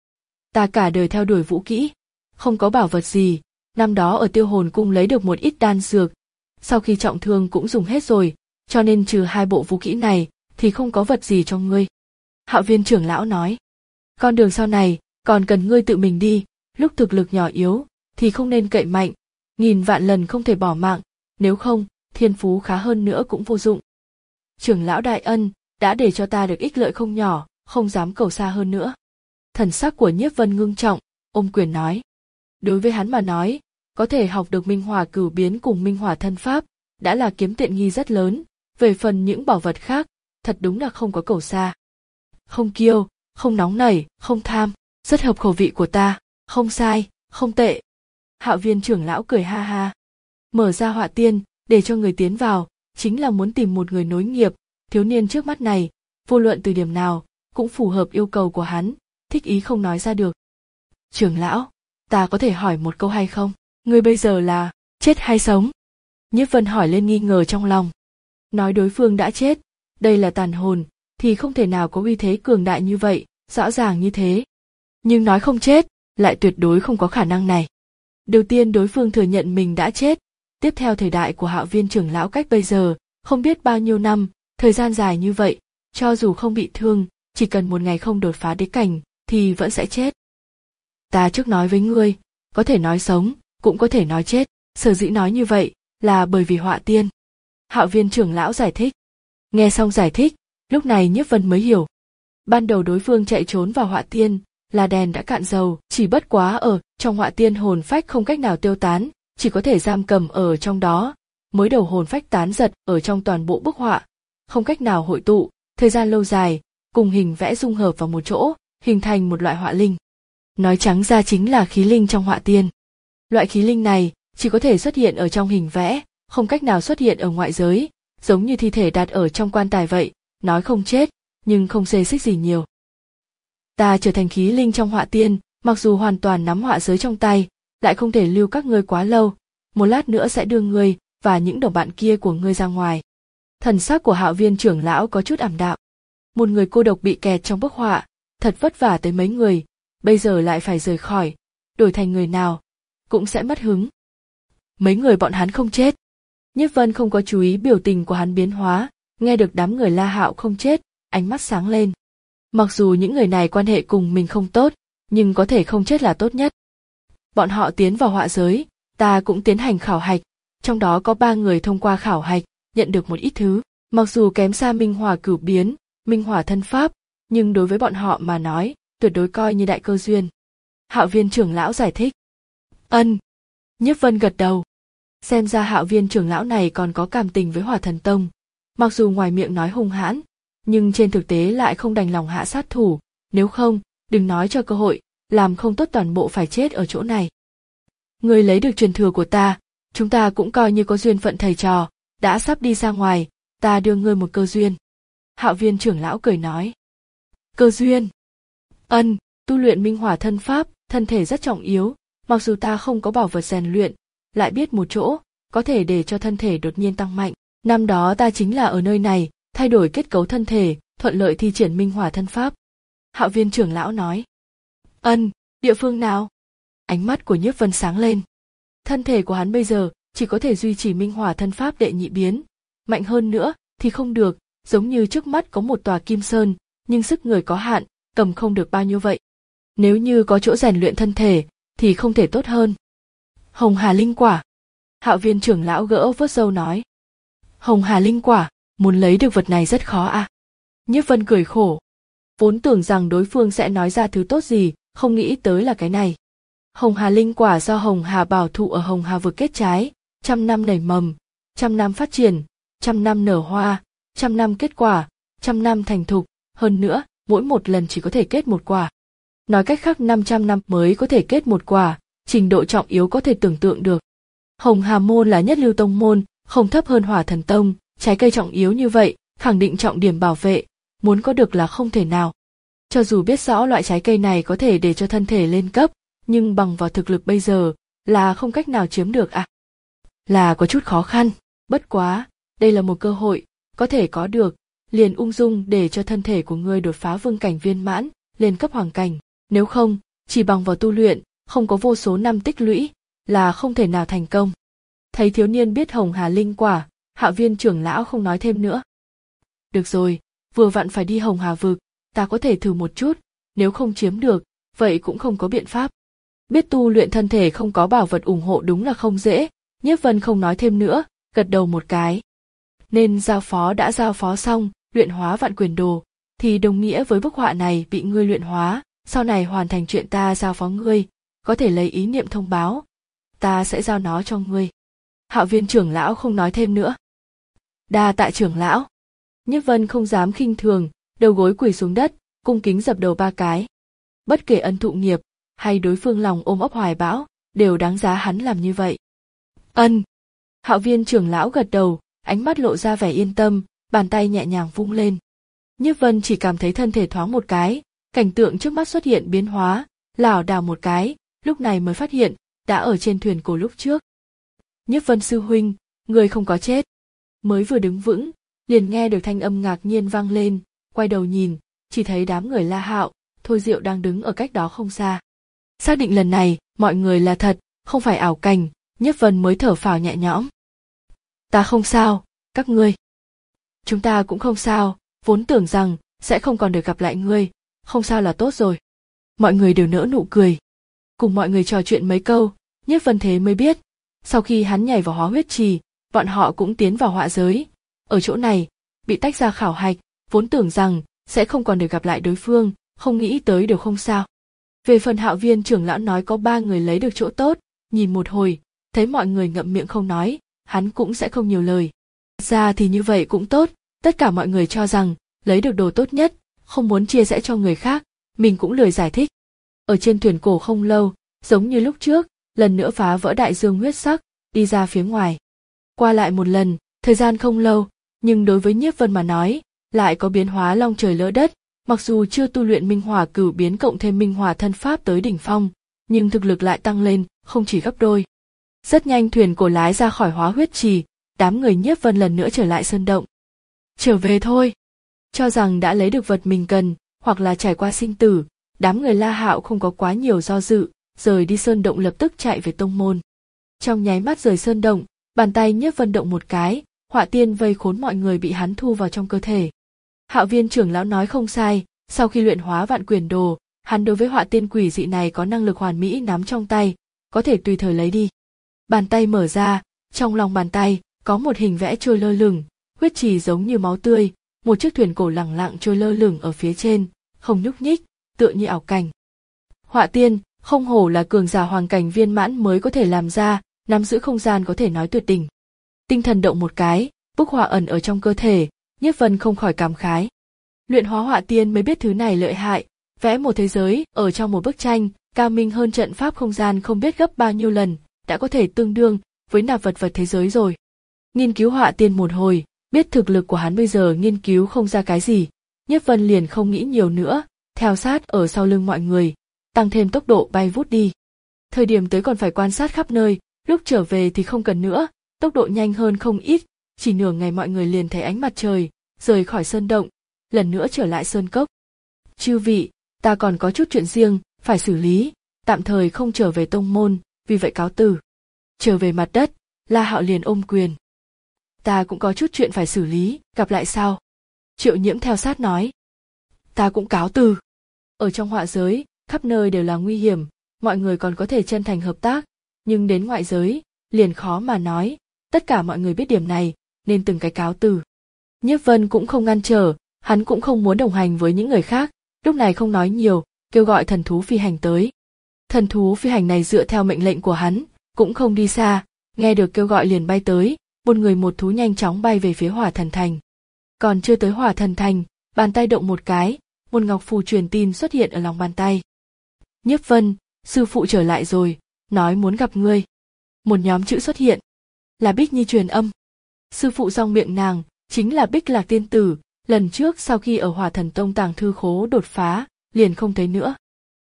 Ta cả đời theo đuổi vũ kỹ, không có bảo vật gì, năm đó ở Tiêu Hồn Cung lấy được một ít đan dược, sau khi trọng thương cũng dùng hết rồi, cho nên trừ hai bộ vũ kỹ này, thì không có vật gì cho ngươi. Hạo Viên trưởng lão nói, con đường sau này, còn cần ngươi tự mình đi, lúc thực lực nhỏ yếu, thì không nên cậy mạnh, nghìn vạn lần không thể bỏ mạng, nếu không, thiên phú khá hơn nữa cũng vô dụng. Trưởng lão đại ân, đã để cho ta được ích lợi không nhỏ, không dám cầu xa hơn nữa. Thần sắc của Nhiếp Vân ngưng trọng, ôm quyền nói. Đối với hắn mà nói, có thể học được Minh Hỏa cửu biến cùng Minh Hỏa thân pháp, đã là kiếm tiện nghi rất lớn, về phần những bảo vật khác, thật đúng là không có cầu xa. Không kiêu, không nóng nảy, không tham, rất hợp khẩu vị của ta, không sai, không tệ. Hạo Viên trưởng lão cười ha ha. Mở ra họa tiên, để cho người tiến vào, chính là muốn tìm một người nối nghiệp, thiếu niên trước mắt này, vô luận từ điểm nào, cũng phù hợp yêu cầu của hắn, thích ý không nói ra được. Trưởng lão, ta có thể hỏi một câu hay không? Ngươi bây giờ là, chết hay sống? Nhiếp Vân hỏi lên nghi ngờ trong lòng. Nói đối phương đã chết, đây là tàn hồn, thì không thể nào có uy thế cường đại như vậy, rõ ràng như thế. Nhưng nói không chết, lại tuyệt đối không có khả năng này. Đầu tiên đối phương thừa nhận mình đã chết, tiếp theo thời đại của Hạo Viên trưởng lão cách bây giờ, không biết bao nhiêu năm, thời gian dài như vậy, cho dù không bị thương, chỉ cần một ngày không đột phá đế cảnh, thì vẫn sẽ chết. Ta trước nói với ngươi, có thể nói sống, cũng có thể nói chết, sở dĩ nói như vậy, là bởi vì họa tiên. Hạo Viên trưởng lão giải thích. Nghe xong giải thích, lúc này Nhiếp Vân mới hiểu. Ban đầu đối phương chạy trốn vào họa tiên, là đèn đã cạn dầu, chỉ bất quá ở trong họa tiên hồn phách không cách nào tiêu tán, chỉ có thể giam cầm ở trong đó, mới đầu hồn phách tán giật ở trong toàn bộ bức họa, không cách nào hội tụ, thời gian lâu dài, cùng hình vẽ dung hợp vào một chỗ, hình thành một loại họa linh. Nói trắng ra chính là khí linh trong họa tiên. Loại khí linh này chỉ có thể xuất hiện ở trong hình vẽ, không cách nào xuất hiện ở ngoại giới, giống như thi thể đặt ở trong quan tài vậy, nói không chết, nhưng không xê xích gì nhiều. Ta trở thành khí linh trong họa tiên, mặc dù hoàn toàn nắm họa giới trong tay, lại không thể lưu các ngươi quá lâu, một lát nữa sẽ đưa ngươi và những đồng bạn kia của ngươi ra ngoài. Thần sắc của Hạo Viên trưởng lão có chút ảm đạm. Một người cô độc bị kẹt trong bức họa, thật vất vả tới mấy người, bây giờ lại phải rời khỏi, đổi thành người nào, cũng sẽ mất hứng. Mấy người bọn hắn không chết. Nhiếp Vân không có chú ý biểu tình của hắn biến hóa, nghe được đám người La Hạo không chết, ánh mắt sáng lên. Mặc dù những người này quan hệ cùng mình không tốt, nhưng có thể không chết là tốt nhất. Bọn họ tiến vào họa giới, ta cũng tiến hành khảo hạch, trong đó có ba người thông qua khảo hạch, nhận được một ít thứ, mặc dù kém xa Minh Hỏa cửu biến, Minh Hỏa thân pháp, nhưng đối với bọn họ mà nói, tuyệt đối coi như đại cơ duyên. Hạo Viên trưởng lão giải thích. Ân. Nhiếp Vân gật đầu. Xem ra Hạo Viên trưởng lão này còn có cảm tình với Hỏa Thần Tông, mặc dù ngoài miệng nói hung hãn, nhưng trên thực tế lại không đành lòng hạ sát thủ, nếu không, đừng nói cho cơ hội, làm không tốt toàn bộ phải chết ở chỗ này. Người lấy được truyền thừa của ta, chúng ta cũng coi như có duyên phận thầy trò, đã sắp đi ra ngoài, ta đưa ngươi một cơ duyên. Hạo Viên trưởng lão cười nói. Cơ duyên? Ân, tu luyện Minh Hỏa thân pháp, thân thể rất trọng yếu, mặc dù ta không có bảo vật rèn luyện, lại biết một chỗ, có thể để cho thân thể đột nhiên tăng mạnh. Năm đó ta chính là ở nơi này, thay đổi kết cấu thân thể, thuận lợi thi triển Minh Hỏa thân pháp. Hạo Viên trưởng lão nói. Ân, địa phương nào? Ánh mắt của Nhiếp Vân sáng lên. Thân thể của hắn bây giờ, chỉ có thể duy trì minh hỏa thân pháp đệ nhị biến, mạnh hơn nữa thì không được, giống như trước mắt có một tòa kim sơn, nhưng sức người có hạn, cầm không được bao nhiêu vậy. Nếu như có chỗ rèn luyện thân thể thì không thể tốt hơn. Hồng Hà linh quả. Hạo Viên trưởng lão gỡ vuốt râu nói. Hồng Hà linh quả, muốn lấy được vật này rất khó à? Nhiếp Vân cười khổ. Vốn tưởng rằng đối phương sẽ nói ra thứ tốt gì, không nghĩ tới là cái này. Hồng Hà linh quả do Hồng Hà bảo thụ ở Hồng Hà vực kết trái, trăm năm nảy mầm, trăm năm phát triển, trăm năm nở hoa, trăm năm kết quả, trăm năm thành thục, hơn nữa, mỗi một lần chỉ có thể kết một quả. Nói cách khác năm trăm năm mới có thể kết một quả, trình độ trọng yếu có thể tưởng tượng được. Hồng Hà môn là nhất lưu tông môn, không thấp hơn Hỏa Thần Tông, trái cây trọng yếu như vậy, khẳng định trọng điểm bảo vệ, muốn có được là không thể nào. Cho dù biết rõ loại trái cây này có thể để cho thân thể lên cấp, nhưng bằng vào thực lực bây giờ là không cách nào chiếm được à? Là có chút khó khăn, bất quá, đây là một cơ hội, có thể có được, liền ung dung để cho thân thể của ngươi đột phá vương cảnh viên mãn, lên cấp hoàng cảnh, nếu không, chỉ bằng vào tu luyện, không có vô số năm tích lũy, là không thể nào thành công. Thấy thiếu niên biết Hồng Hà linh quả, Hạo Viên trưởng lão không nói thêm nữa. Được rồi, vừa vặn phải đi Hồng Hà vực, ta có thể thử một chút, nếu không chiếm được, vậy cũng không có biện pháp. Biết tu luyện thân thể không có bảo vật ủng hộ đúng là không dễ, Nhiếp Vân không nói thêm nữa, gật đầu một cái. Nên giao phó đã giao phó xong, luyện hóa vạn quyền đồ, thì đồng nghĩa với bức họa này bị ngươi luyện hóa, sau này hoàn thành chuyện ta giao phó ngươi, có thể lấy ý niệm thông báo, ta sẽ giao nó cho ngươi. Hạo Viên trưởng lão không nói thêm nữa. Đa tạ trưởng lão. Nhiếp Vân không dám khinh thường, đầu gối quỳ xuống đất, cung kính dập đầu ba cái. Bất kể ân thụ nghiệp, hay đối phương lòng ôm ấp hoài bão, đều đáng giá hắn làm như vậy. Ân. Hạo Viên trưởng lão gật đầu, ánh mắt lộ ra vẻ yên tâm, bàn tay nhẹ nhàng vung lên. Nhiếp Vân chỉ cảm thấy thân thể thoáng một cái, cảnh tượng trước mắt xuất hiện biến hóa, lảo đảo một cái, lúc này mới phát hiện, đã ở trên thuyền cổ lúc trước. Nhiếp Vân sư huynh, người không có chết. Mới vừa đứng vững, liền nghe được thanh âm ngạc nhiên vang lên, quay đầu nhìn, chỉ thấy đám người La Hạo, Thôi Diệu đang đứng ở cách đó không xa. Xác định lần này, mọi người là thật, không phải ảo cảnh, Nhiếp Vân mới thở phào nhẹ nhõm. Ta không sao, các ngươi. Chúng ta cũng không sao, vốn tưởng rằng sẽ không còn được gặp lại ngươi, không sao là tốt rồi. Mọi người đều nở nụ cười. Cùng mọi người trò chuyện mấy câu, Nhiếp Vân thế mới biết, sau khi hắn nhảy vào hóa huyết trì, bọn họ cũng tiến vào họa giới. Ở chỗ này, bị tách ra khảo hạch, vốn tưởng rằng sẽ không còn được gặp lại đối phương, không nghĩ tới đều không sao. Về phần Hạo Viên trưởng lão nói có ba người lấy được chỗ tốt, nhìn một hồi, thấy mọi người ngậm miệng không nói, hắn cũng sẽ không nhiều lời. Ra thì như vậy cũng tốt, tất cả mọi người cho rằng lấy được đồ tốt nhất, không muốn chia sẻ cho người khác, mình cũng lười giải thích. Ở trên thuyền cổ không lâu, giống như lúc trước, lần nữa phá vỡ đại dương huyết sắc, đi ra phía ngoài. Qua lại một lần, thời gian không lâu, nhưng đối với Nhiếp Vân mà nói, lại có biến hóa long trời lỡ đất, mặc dù chưa tu luyện minh hỏa cửu biến cộng thêm minh hỏa thân pháp tới đỉnh phong, nhưng thực lực lại tăng lên, không chỉ gấp đôi. Rất nhanh thuyền cổ lái ra khỏi hóa huyết trì, đám người Nhiếp Vân lần nữa trở lại sơn động. Trở về thôi. Cho rằng đã lấy được vật mình cần, hoặc là trải qua sinh tử, đám người La Hạo không có quá nhiều do dự, rời đi sơn động lập tức chạy về tông môn. Trong nháy mắt rời sơn động, bàn tay Nhiếp Vân động một cái, họa tiên vây khốn mọi người bị hắn thu vào trong cơ thể. Hạo Viên trưởng lão nói không sai, sau khi luyện hóa vạn quyền đồ, hắn đối với họa tiên quỷ dị này có năng lực hoàn mỹ nắm trong tay, có thể tùy thời lấy đi. Bàn tay mở ra, trong lòng bàn tay có một hình vẽ trôi lơ lửng, huyết trì giống như máu tươi, một chiếc thuyền cổ lẳng lặng trôi lơ lửng ở phía trên, không nhúc nhích, tựa như ảo cảnh. Họa tiên, không hổ là cường giả hoàng cảnh viên mãn mới có thể làm ra, nắm giữ không gian có thể nói tuyệt đỉnh. Tinh thần động một cái, bức họa ẩn ở trong cơ thể, Nhiếp Vân không khỏi cảm khái. Luyện hóa họa tiên mới biết thứ này lợi hại, vẽ một thế giới ở trong một bức tranh, cao minh hơn trận pháp không gian không biết gấp bao nhiêu lần, đã có thể tương đương với nạp vật vật thế giới rồi. Nghiên cứu họa tiên một hồi, biết thực lực của hắn bây giờ nghiên cứu không ra cái gì, Nhiếp Vân liền không nghĩ nhiều nữa, theo sát ở sau lưng mọi người, tăng thêm tốc độ bay vút đi. Thời điểm tới còn phải quan sát khắp nơi, lúc trở về thì không cần nữa, tốc độ nhanh hơn không ít, chỉ nửa ngày mọi người liền thấy ánh mặt trời, rời khỏi sơn động, lần nữa trở lại sơn cốc. Chư vị, ta còn có chút chuyện riêng, phải xử lý, tạm thời không trở về tông môn, vì vậy cáo từ. Trở về mặt đất, La Hạo liền ôm quyền. Ta cũng có chút chuyện phải xử lý, gặp lại sau. Triệu Nhiễm theo sát nói. Ta cũng cáo từ. Ở trong họa giới, khắp nơi đều là nguy hiểm, mọi người còn có thể chân thành hợp tác, nhưng đến ngoại giới, liền khó mà nói, tất cả mọi người biết điểm này, nên từng cái cáo từ. Nhiếp Vân cũng không ngăn trở, hắn cũng không muốn đồng hành với những người khác, lúc này không nói nhiều, kêu gọi thần thú phi hành tới. Thần thú phi hành này dựa theo mệnh lệnh của hắn, cũng không đi xa, nghe được kêu gọi liền bay tới, một người một thú nhanh chóng bay về phía Hỏa Thần Thành. Còn chưa tới Hỏa Thần Thành, bàn tay động một cái, một ngọc phù truyền tin xuất hiện ở lòng bàn tay. Nhiếp Vân, sư phụ trở lại rồi, nói muốn gặp ngươi. Một nhóm chữ xuất hiện, là Bích Nhi truyền âm. Sư phụ dòng miệng nàng, chính là Bích Lạc tiên tử, lần trước sau khi ở Hỏa Thần Tông tàng thư khố đột phá, liền không thấy nữa.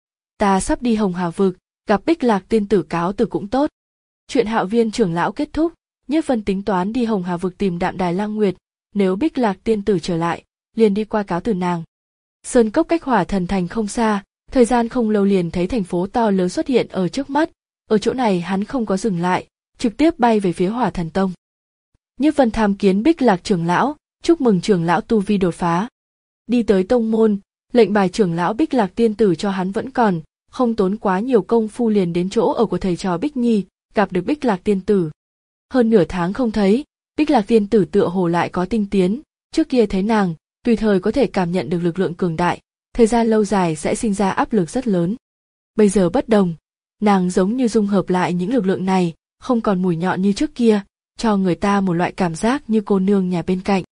Ta sắp đi Hồng Hà Vực, gặp Bích Lạc tiên tử cáo từ cũng tốt. Chuyện Hạo Viên trưởng lão kết thúc, Nhiếp Vân tính toán đi Hồng Hà Vực tìm Đạm Đài Lang Nguyệt, nếu Bích Lạc tiên tử trở lại, liền đi qua cáo từ nàng. Sơn cốc cách Hỏa Thần Thành không xa, thời gian không lâu liền thấy thành phố to lớn xuất hiện ở trước mắt, ở chỗ này hắn không có dừng lại, trực tiếp bay về phía Hỏa Thần Tông. Nhiếp Vân tham kiến Bích Lạc trưởng lão, chúc mừng trưởng lão tu vi đột phá. Đi tới tông môn, lệnh bài trưởng lão Bích Lạc tiên tử cho hắn vẫn còn, không tốn quá nhiều công phu liền đến chỗ ở của thầy trò Bích Nhi, gặp được Bích Lạc tiên tử. Hơn nửa tháng không thấy, Bích Lạc tiên tử tựa hồ lại có tinh tiến, trước kia thấy nàng, tùy thời có thể cảm nhận được lực lượng cường đại, thời gian lâu dài sẽ sinh ra áp lực rất lớn. Bây giờ bất đồng, nàng giống như dung hợp lại những lực lượng này, không còn mùi nhọn như trước kia, cho người ta một loại cảm giác như cô nương nhà bên cạnh.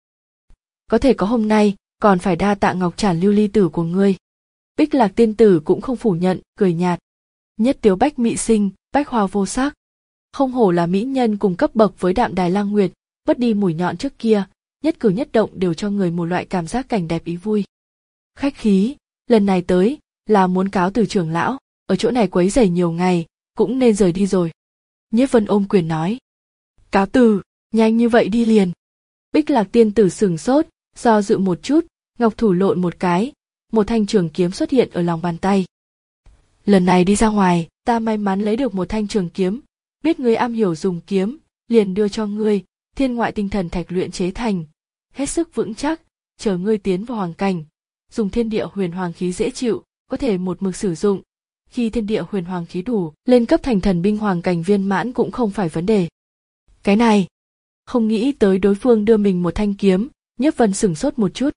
Có thể có hôm nay, còn phải đa tạ ngọc trản lưu ly tử của ngươi. Bích Lạc tiên tử cũng không phủ nhận, cười nhạt. Nhất tiếu bách mị sinh, bách hoa vô sắc. Không hổ là mỹ nhân cùng cấp bậc với Đạm Đài Lang Nguyệt, mất đi mùi nhọn trước kia, nhất cử nhất động đều cho người một loại cảm giác cảnh đẹp ý vui. Khách khí, lần này tới, là muốn cáo từ trưởng lão, ở chỗ này quấy rầy nhiều ngày, cũng nên rời đi rồi. Nhiếp Vân ôm quyền nói. Cáo từ, nhanh như vậy đi liền. Bích Lạc tiên tử sửng sốt, do dự một chút, ngọc thủ lộn một cái, một thanh trường kiếm xuất hiện ở lòng bàn tay. Lần này đi ra ngoài, ta may mắn lấy được một thanh trường kiếm, biết ngươi am hiểu dùng kiếm, liền đưa cho ngươi, thiên ngoại tinh thần thạch luyện chế thành, hết sức vững chắc, chờ ngươi tiến vào hoàng cảnh, dùng thiên địa huyền hoàng khí dễ chịu, có thể một mực sử dụng. Khi thiên địa huyền hoàng khí đủ, lên cấp thành thần binh hoàng cảnh viên mãn cũng không phải vấn đề. Cái này, không nghĩ tới đối phương đưa mình một thanh kiếm, Nhiếp Vân sửng sốt một chút.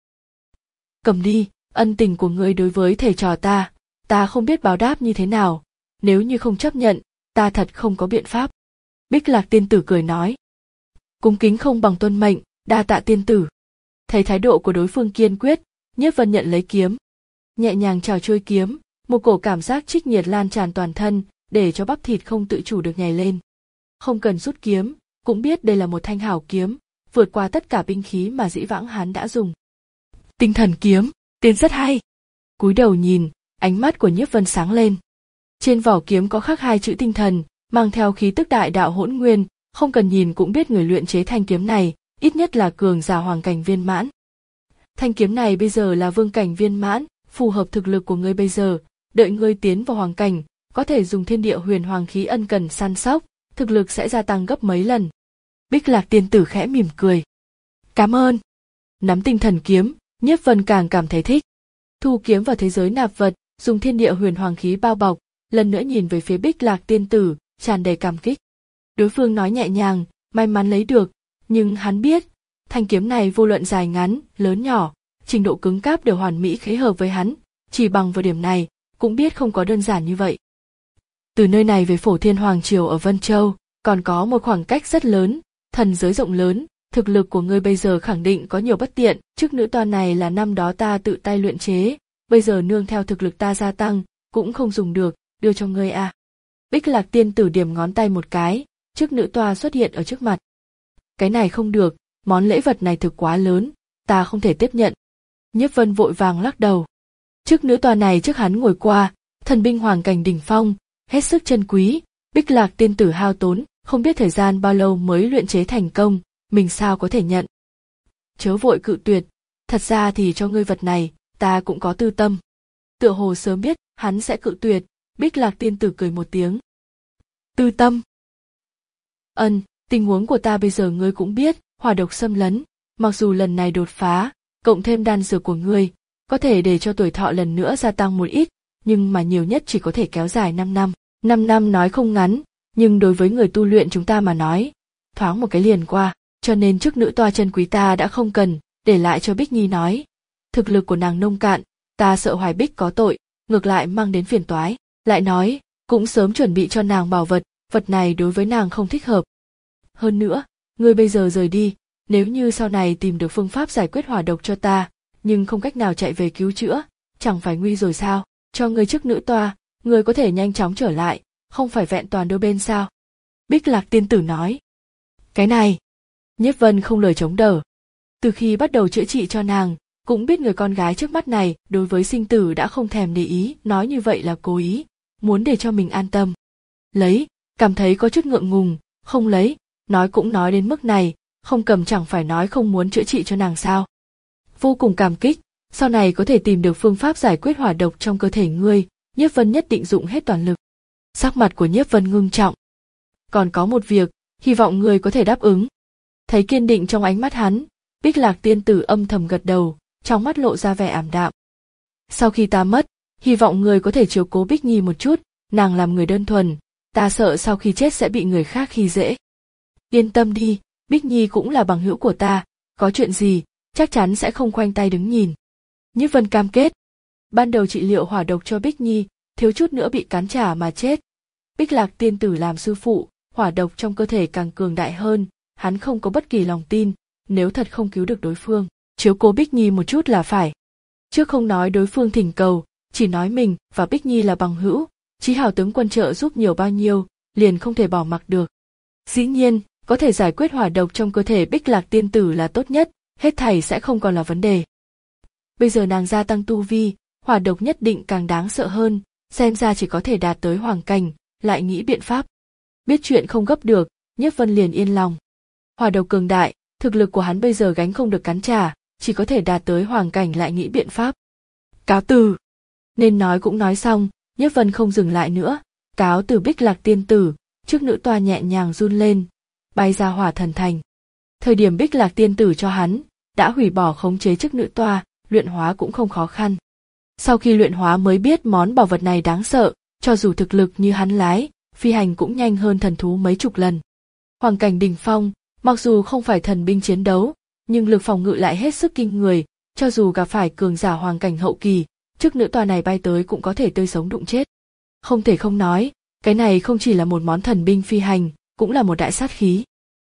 Cầm đi, ân tình của ngươi đối với thầy trò ta, ta không biết báo đáp như thế nào, nếu như không chấp nhận, ta thật không có biện pháp. Bích Lạc tiên tử cười nói. Cung kính không bằng tuân mệnh, đa tạ tiên tử. Thấy thái độ của đối phương kiên quyết, Nhiếp Vân nhận lấy kiếm. Nhẹ nhàng chào chuôi kiếm, một cổ cảm giác trích nhiệt lan tràn toàn thân, để cho bắp thịt không tự chủ được nhảy lên. Không cần rút kiếm, cũng biết đây là một thanh hảo kiếm, vượt qua tất cả binh khí mà dĩ vãng hắn đã dùng. Tinh thần kiếm, tên rất hay. Cúi đầu nhìn, ánh mắt của Nhiếp Vân sáng lên. Trên vỏ kiếm có khắc hai chữ tinh thần, mang theo khí tức đại đạo hỗn nguyên, không cần nhìn cũng biết người luyện chế thanh kiếm này, ít nhất là cường giả hoàng cảnh viên mãn. Thanh kiếm này bây giờ là vương cảnh viên mãn, phù hợp thực lực của ngươi bây giờ, đợi ngươi tiến vào hoàng cảnh, có thể dùng thiên địa huyền hoàng khí ân cần săn sóc, thực lực sẽ gia tăng gấp mấy lần. Bích Lạc tiên tử khẽ mỉm cười. Cảm ơn. Nắm tinh thần kiếm, Nhiếp Vân càng cảm thấy thích. Thu kiếm vào thế giới nạp vật, dùng thiên địa huyền hoàng khí bao bọc, lần nữa nhìn về phía Bích Lạc tiên tử, tràn đầy cảm kích. Đối phương nói nhẹ nhàng, may mắn lấy được, nhưng hắn biết, thanh kiếm này vô luận dài ngắn, lớn nhỏ, trình độ cứng cáp đều hoàn mỹ khế hợp với hắn, chỉ bằng vào điểm này, cũng biết không có đơn giản như vậy. Từ nơi này về Phổ Thiên Hoàng Triều ở Vân Châu, còn có một khoảng cách rất lớn, thần giới rộng lớn, thực lực của ngươi bây giờ khẳng định có nhiều bất tiện, chức nữ toa này là năm đó ta tự tay luyện chế, bây giờ nương theo thực lực ta gia tăng, cũng không dùng được, đưa cho ngươi à. Bích Lạc tiên tử điểm ngón tay một cái, chức nữ toa xuất hiện ở trước mặt. Cái này không được, món lễ vật này thực quá lớn, ta không thể tiếp nhận. Nhiếp Vân vội vàng lắc đầu. Chức nữ toa này trước hắn ngồi qua, thần binh hoàng cảnh đỉnh phong, hết sức chân quý, Bích Lạc tiên tử hao tốn, không biết thời gian bao lâu mới luyện chế thành công, mình sao có thể nhận. Chớ vội cự tuyệt, thật ra thì cho ngươi vật này, ta cũng có tư tâm. Tựa hồ sớm biết hắn sẽ cự tuyệt, Bích Lạc tiên tử cười một tiếng. Tư tâm. Ân, Tình huống của ta bây giờ ngươi cũng biết, hỏa độc xâm lấn, mặc dù lần này đột phá, cộng thêm đan dược của ngươi, có thể để cho tuổi thọ lần nữa gia tăng một ít, nhưng mà nhiều nhất chỉ có thể kéo dài năm năm. năm năm nói không ngắn, nhưng đối với người tu luyện chúng ta mà nói, thoáng một cái liền qua, cho nên chức nữ toa chân quý ta đã không cần, để lại cho Bích Nhi nói. Thực lực của nàng nông cạn, ta sợ Hoài Bích có tội, ngược lại mang đến phiền toái. Lại nói, cũng sớm chuẩn bị cho nàng bảo vật, vật này đối với nàng không thích hợp. Hơn nữa, ngươi bây giờ rời đi, nếu như sau này tìm được phương pháp giải quyết hỏa độc cho ta, nhưng không cách nào chạy về cứu chữa, chẳng phải nguy rồi sao? Cho ngươi chức nữ toa, ngươi có thể nhanh chóng trở lại, không phải vẹn toàn đôi bên sao? Bích Lạc tiên tử nói. Cái này, Nhiếp Vân không lời chống đỡ. Từ khi bắt đầu chữa trị cho nàng, cũng biết người con gái trước mắt này đối với sinh tử đã không thèm để ý, nói như vậy là cố ý, muốn để cho mình an tâm. Lấy, cảm thấy có chút ngượng ngùng, không lấy, nói cũng nói đến mức này, không cầm chẳng phải nói không muốn chữa trị cho nàng sao. Vô cùng cảm kích, sau này có thể tìm được phương pháp giải quyết hỏa độc trong cơ thể ngươi, Nhiếp Vân nhất định dụng hết toàn lực. Sắc mặt của Nhiếp Vân ngưng trọng. Còn có một việc, hy vọng ngươi có thể đáp ứng. Thấy kiên định trong ánh mắt hắn, Bích Lạc tiên tử âm thầm gật đầu, trong mắt lộ ra vẻ ảm đạm. Sau khi ta mất, hy vọng ngươi có thể chiếu cố Bích Nhi một chút, nàng làm người đơn thuần, ta sợ sau khi chết sẽ bị người khác khi dễ. Yên tâm đi, Bích Nhi cũng là bằng hữu của ta, có chuyện gì, chắc chắn sẽ không khoanh tay đứng nhìn. Nhiếp Vân cam kết. Ban đầu trị liệu hỏa độc cho Bích Nhi, thiếu chút nữa bị cắn trả mà chết. Bích Lạc tiên tử làm sư phụ, hỏa độc trong cơ thể càng cường đại hơn, hắn không có bất kỳ lòng tin, nếu thật không cứu được đối phương, chiếu cố Bích Nhi một chút là phải. Trước không nói đối phương thỉnh cầu, chỉ nói mình và Bích Nhi là bằng hữu, Chí Hào tướng quân trợ giúp nhiều bao nhiêu, liền không thể bỏ mặc được. Dĩ nhiên, có thể giải quyết hỏa độc trong cơ thể Bích Lạc tiên tử là tốt nhất, hết thảy sẽ không còn là vấn đề. Bây giờ nàng gia tăng tu vi, hỏa độc nhất định càng đáng sợ hơn, xem ra chỉ có thể đạt tới hoàng cảnh, lại nghĩ biện pháp. Biết chuyện không gấp được, Nhiếp Vân liền yên lòng. Hỏa độc cường đại, thực lực của hắn bây giờ gánh không được cắn trả, chỉ có thể đạt tới hoàng cảnh lại nghĩ biện pháp. Cáo từ. Nên nói cũng nói xong, Nhiếp Vân không dừng lại nữa, cáo từ Bích Lạc tiên tử, trước nữ toa nhẹ nhàng run lên, bay ra hỏa thần thành. Thời điểm Bích Lạc tiên tử cho hắn, đã hủy bỏ khống chế chức nữ toa, luyện hóa cũng không khó khăn. Sau khi luyện hóa mới biết món bảo vật này đáng sợ, cho dù thực lực như hắn lái, phi hành cũng nhanh hơn thần thú mấy chục lần. Hoàng cảnh đỉnh phong, mặc dù không phải thần binh chiến đấu, nhưng lực phòng ngự lại hết sức kinh người, cho dù gặp phải cường giả hoàng cảnh hậu kỳ, chức nữ toa này bay tới cũng có thể tươi sống đụng chết. Không thể không nói, cái này không chỉ là một món thần binh phi hành, cũng là một đại sát khí.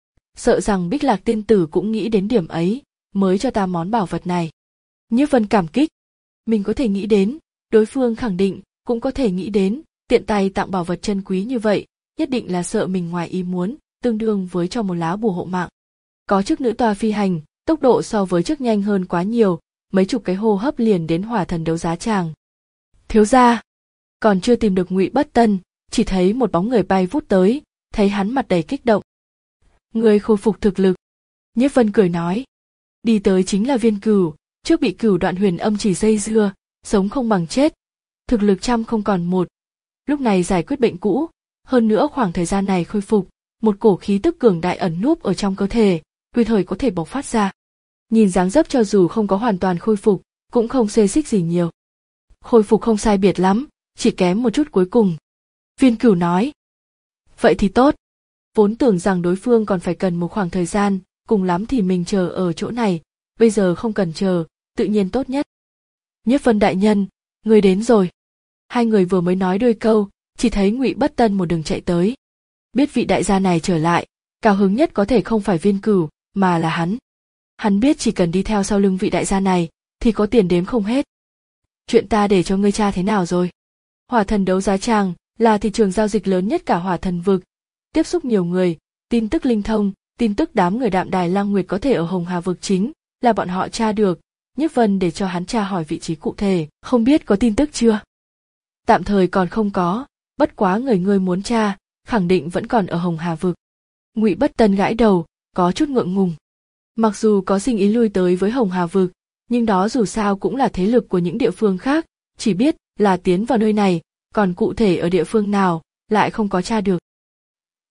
Sợ rằng Bích Lạc tiên tử cũng nghĩ đến điểm ấy, mới cho ta món bảo vật này. Nhiếp Vân cảm kích. Mình có thể nghĩ đến, đối phương khẳng định, cũng có thể nghĩ đến, tiện tay tặng bảo vật chân quý như vậy, nhất định là sợ mình ngoài ý muốn, tương đương với cho một lá bùa hộ mạng. Có chức nữ toa phi hành, tốc độ so với chức nhanh hơn quá nhiều, mấy chục cái hô hấp liền đến hỏa thần đấu giá tràng. Thiếu gia, còn chưa tìm được Ngụy Bất Tân, chỉ thấy một bóng người bay vút tới, thấy hắn mặt đầy kích động. Người khôi phục thực lực. Nhiếp Vân cười nói. Đi tới chính là Viên Cửu, trước bị Cửu Đoạn Huyền Âm chỉ dây dưa, sống không bằng chết. Thực lực trăm không còn một. Lúc này giải quyết bệnh cũ, hơn nữa khoảng thời gian này khôi phục, một cổ khí tức cường đại ẩn núp ở trong cơ thể, tùy thời có thể bộc phát ra. Nhìn dáng dấp cho dù không có hoàn toàn khôi phục, cũng không xê xích gì nhiều. Khôi phục không sai biệt lắm, chỉ kém một chút cuối cùng. Viên Cửu nói. Vậy thì tốt. Vốn tưởng rằng đối phương còn phải cần một khoảng thời gian, cùng lắm thì mình chờ ở chỗ này, bây giờ không cần chờ, tự nhiên tốt nhất. Nhiếp Vân đại nhân, người đến rồi. Hai người vừa mới nói đôi câu, chỉ thấy Ngụy Bất Tân một đường chạy tới. Biết vị đại gia này trở lại, cao hứng nhất có thể không phải Viên Cửu, mà là hắn. Hắn biết chỉ cần đi theo sau lưng vị đại gia này, thì có tiền đếm không hết. Chuyện ta để cho ngươi tra thế nào rồi? Hỏa thần đấu giá tràng là thị trường giao dịch lớn nhất cả hỏa thần vực, tiếp xúc nhiều người, tin tức linh thông, tin tức đám người Đạm Đài Lăng Nguyệt có thể ở Hồng Hà vực chính là bọn họ tra được. Nhiếp Vân để cho hắn tra hỏi vị trí cụ thể, không biết có tin tức chưa? Tạm thời còn không có, bất quá người ngươi muốn tra, khẳng định vẫn còn ở Hồng Hà vực. Ngụy Bất Tân gãi đầu, có chút ngượng ngùng. Mặc dù có sinh ý lui tới với Hồng Hà vực, nhưng đó dù sao cũng là thế lực của những địa phương khác, chỉ biết là tiến vào nơi này, còn cụ thể ở địa phương nào lại không có tra được.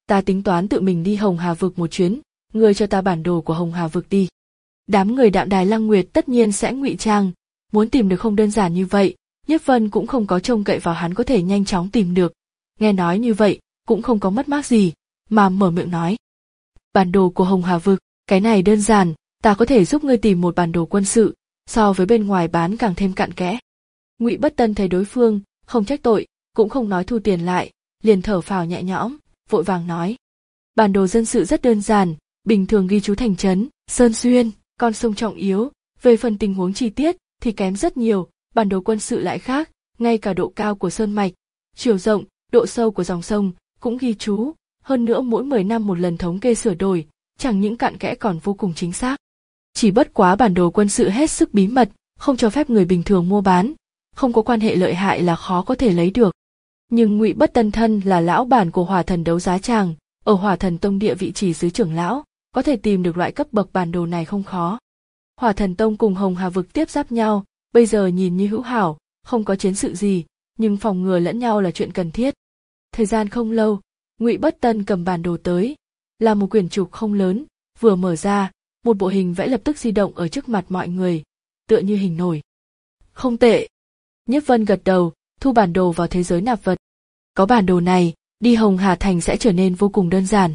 ta tính toán tự mình đi Hồng Hà vực một chuyến, ngươi cho ta bản đồ của Hồng Hà vực đi. Đám người Đạm Đài Lăng Nguyệt tất nhiên sẽ ngụy trang, muốn tìm được không đơn giản như vậy, Nhiếp Vân cũng không có trông cậy vào hắn có thể nhanh chóng tìm được. Nghe nói như vậy, cũng không có mất mát gì, mà mở miệng nói. Bản đồ của Hồng Hà vực, cái này đơn giản, ta có thể giúp ngươi tìm một bản đồ quân sự, so với bên ngoài bán càng thêm cặn kẽ. Ngụy Bất Tân thấy đối phương không trách tội, cũng không nói thu tiền lại, liền thở phào nhẹ nhõm, vội vàng nói. Bản đồ dân sự rất đơn giản, bình thường ghi chú thành trấn, sơn xuyên, con sông trọng yếu, về phần tình huống chi tiết thì kém rất nhiều, bản đồ quân sự lại khác, ngay cả độ cao của sơn mạch, chiều rộng, độ sâu của dòng sông cũng ghi chú, hơn nữa mỗi mười năm một lần thống kê sửa đổi, chẳng những cặn kẽ còn vô cùng chính xác. Chỉ bất quá bản đồ quân sự hết sức bí mật, không cho phép người bình thường mua bán, không có quan hệ lợi hại là khó có thể lấy được. Nhưng Ngụy Bất Tân thân là lão bản của Hỏa Thần đấu giá tràng, ở Hỏa Thần Tông địa vị chỉ dưới trưởng lão, có thể tìm được loại cấp bậc bản đồ này không khó. Hỏa Thần Tông cùng Hồng Hà vực tiếp giáp nhau, bây giờ nhìn như hữu hảo, không có chiến sự gì, nhưng phòng ngừa lẫn nhau là chuyện cần thiết. Thời gian không lâu, Ngụy Bất Tân cầm bản đồ tới, là một quyển trục không lớn, vừa mở ra, một bộ hình vẽ lập tức di động ở trước mặt mọi người, tựa như hình nổi. Không tệ. Nhiếp Vân gật đầu, thu bản đồ vào thế giới nạp vật. Có bản đồ này, đi Hồng Hà thành sẽ trở nên vô cùng đơn giản.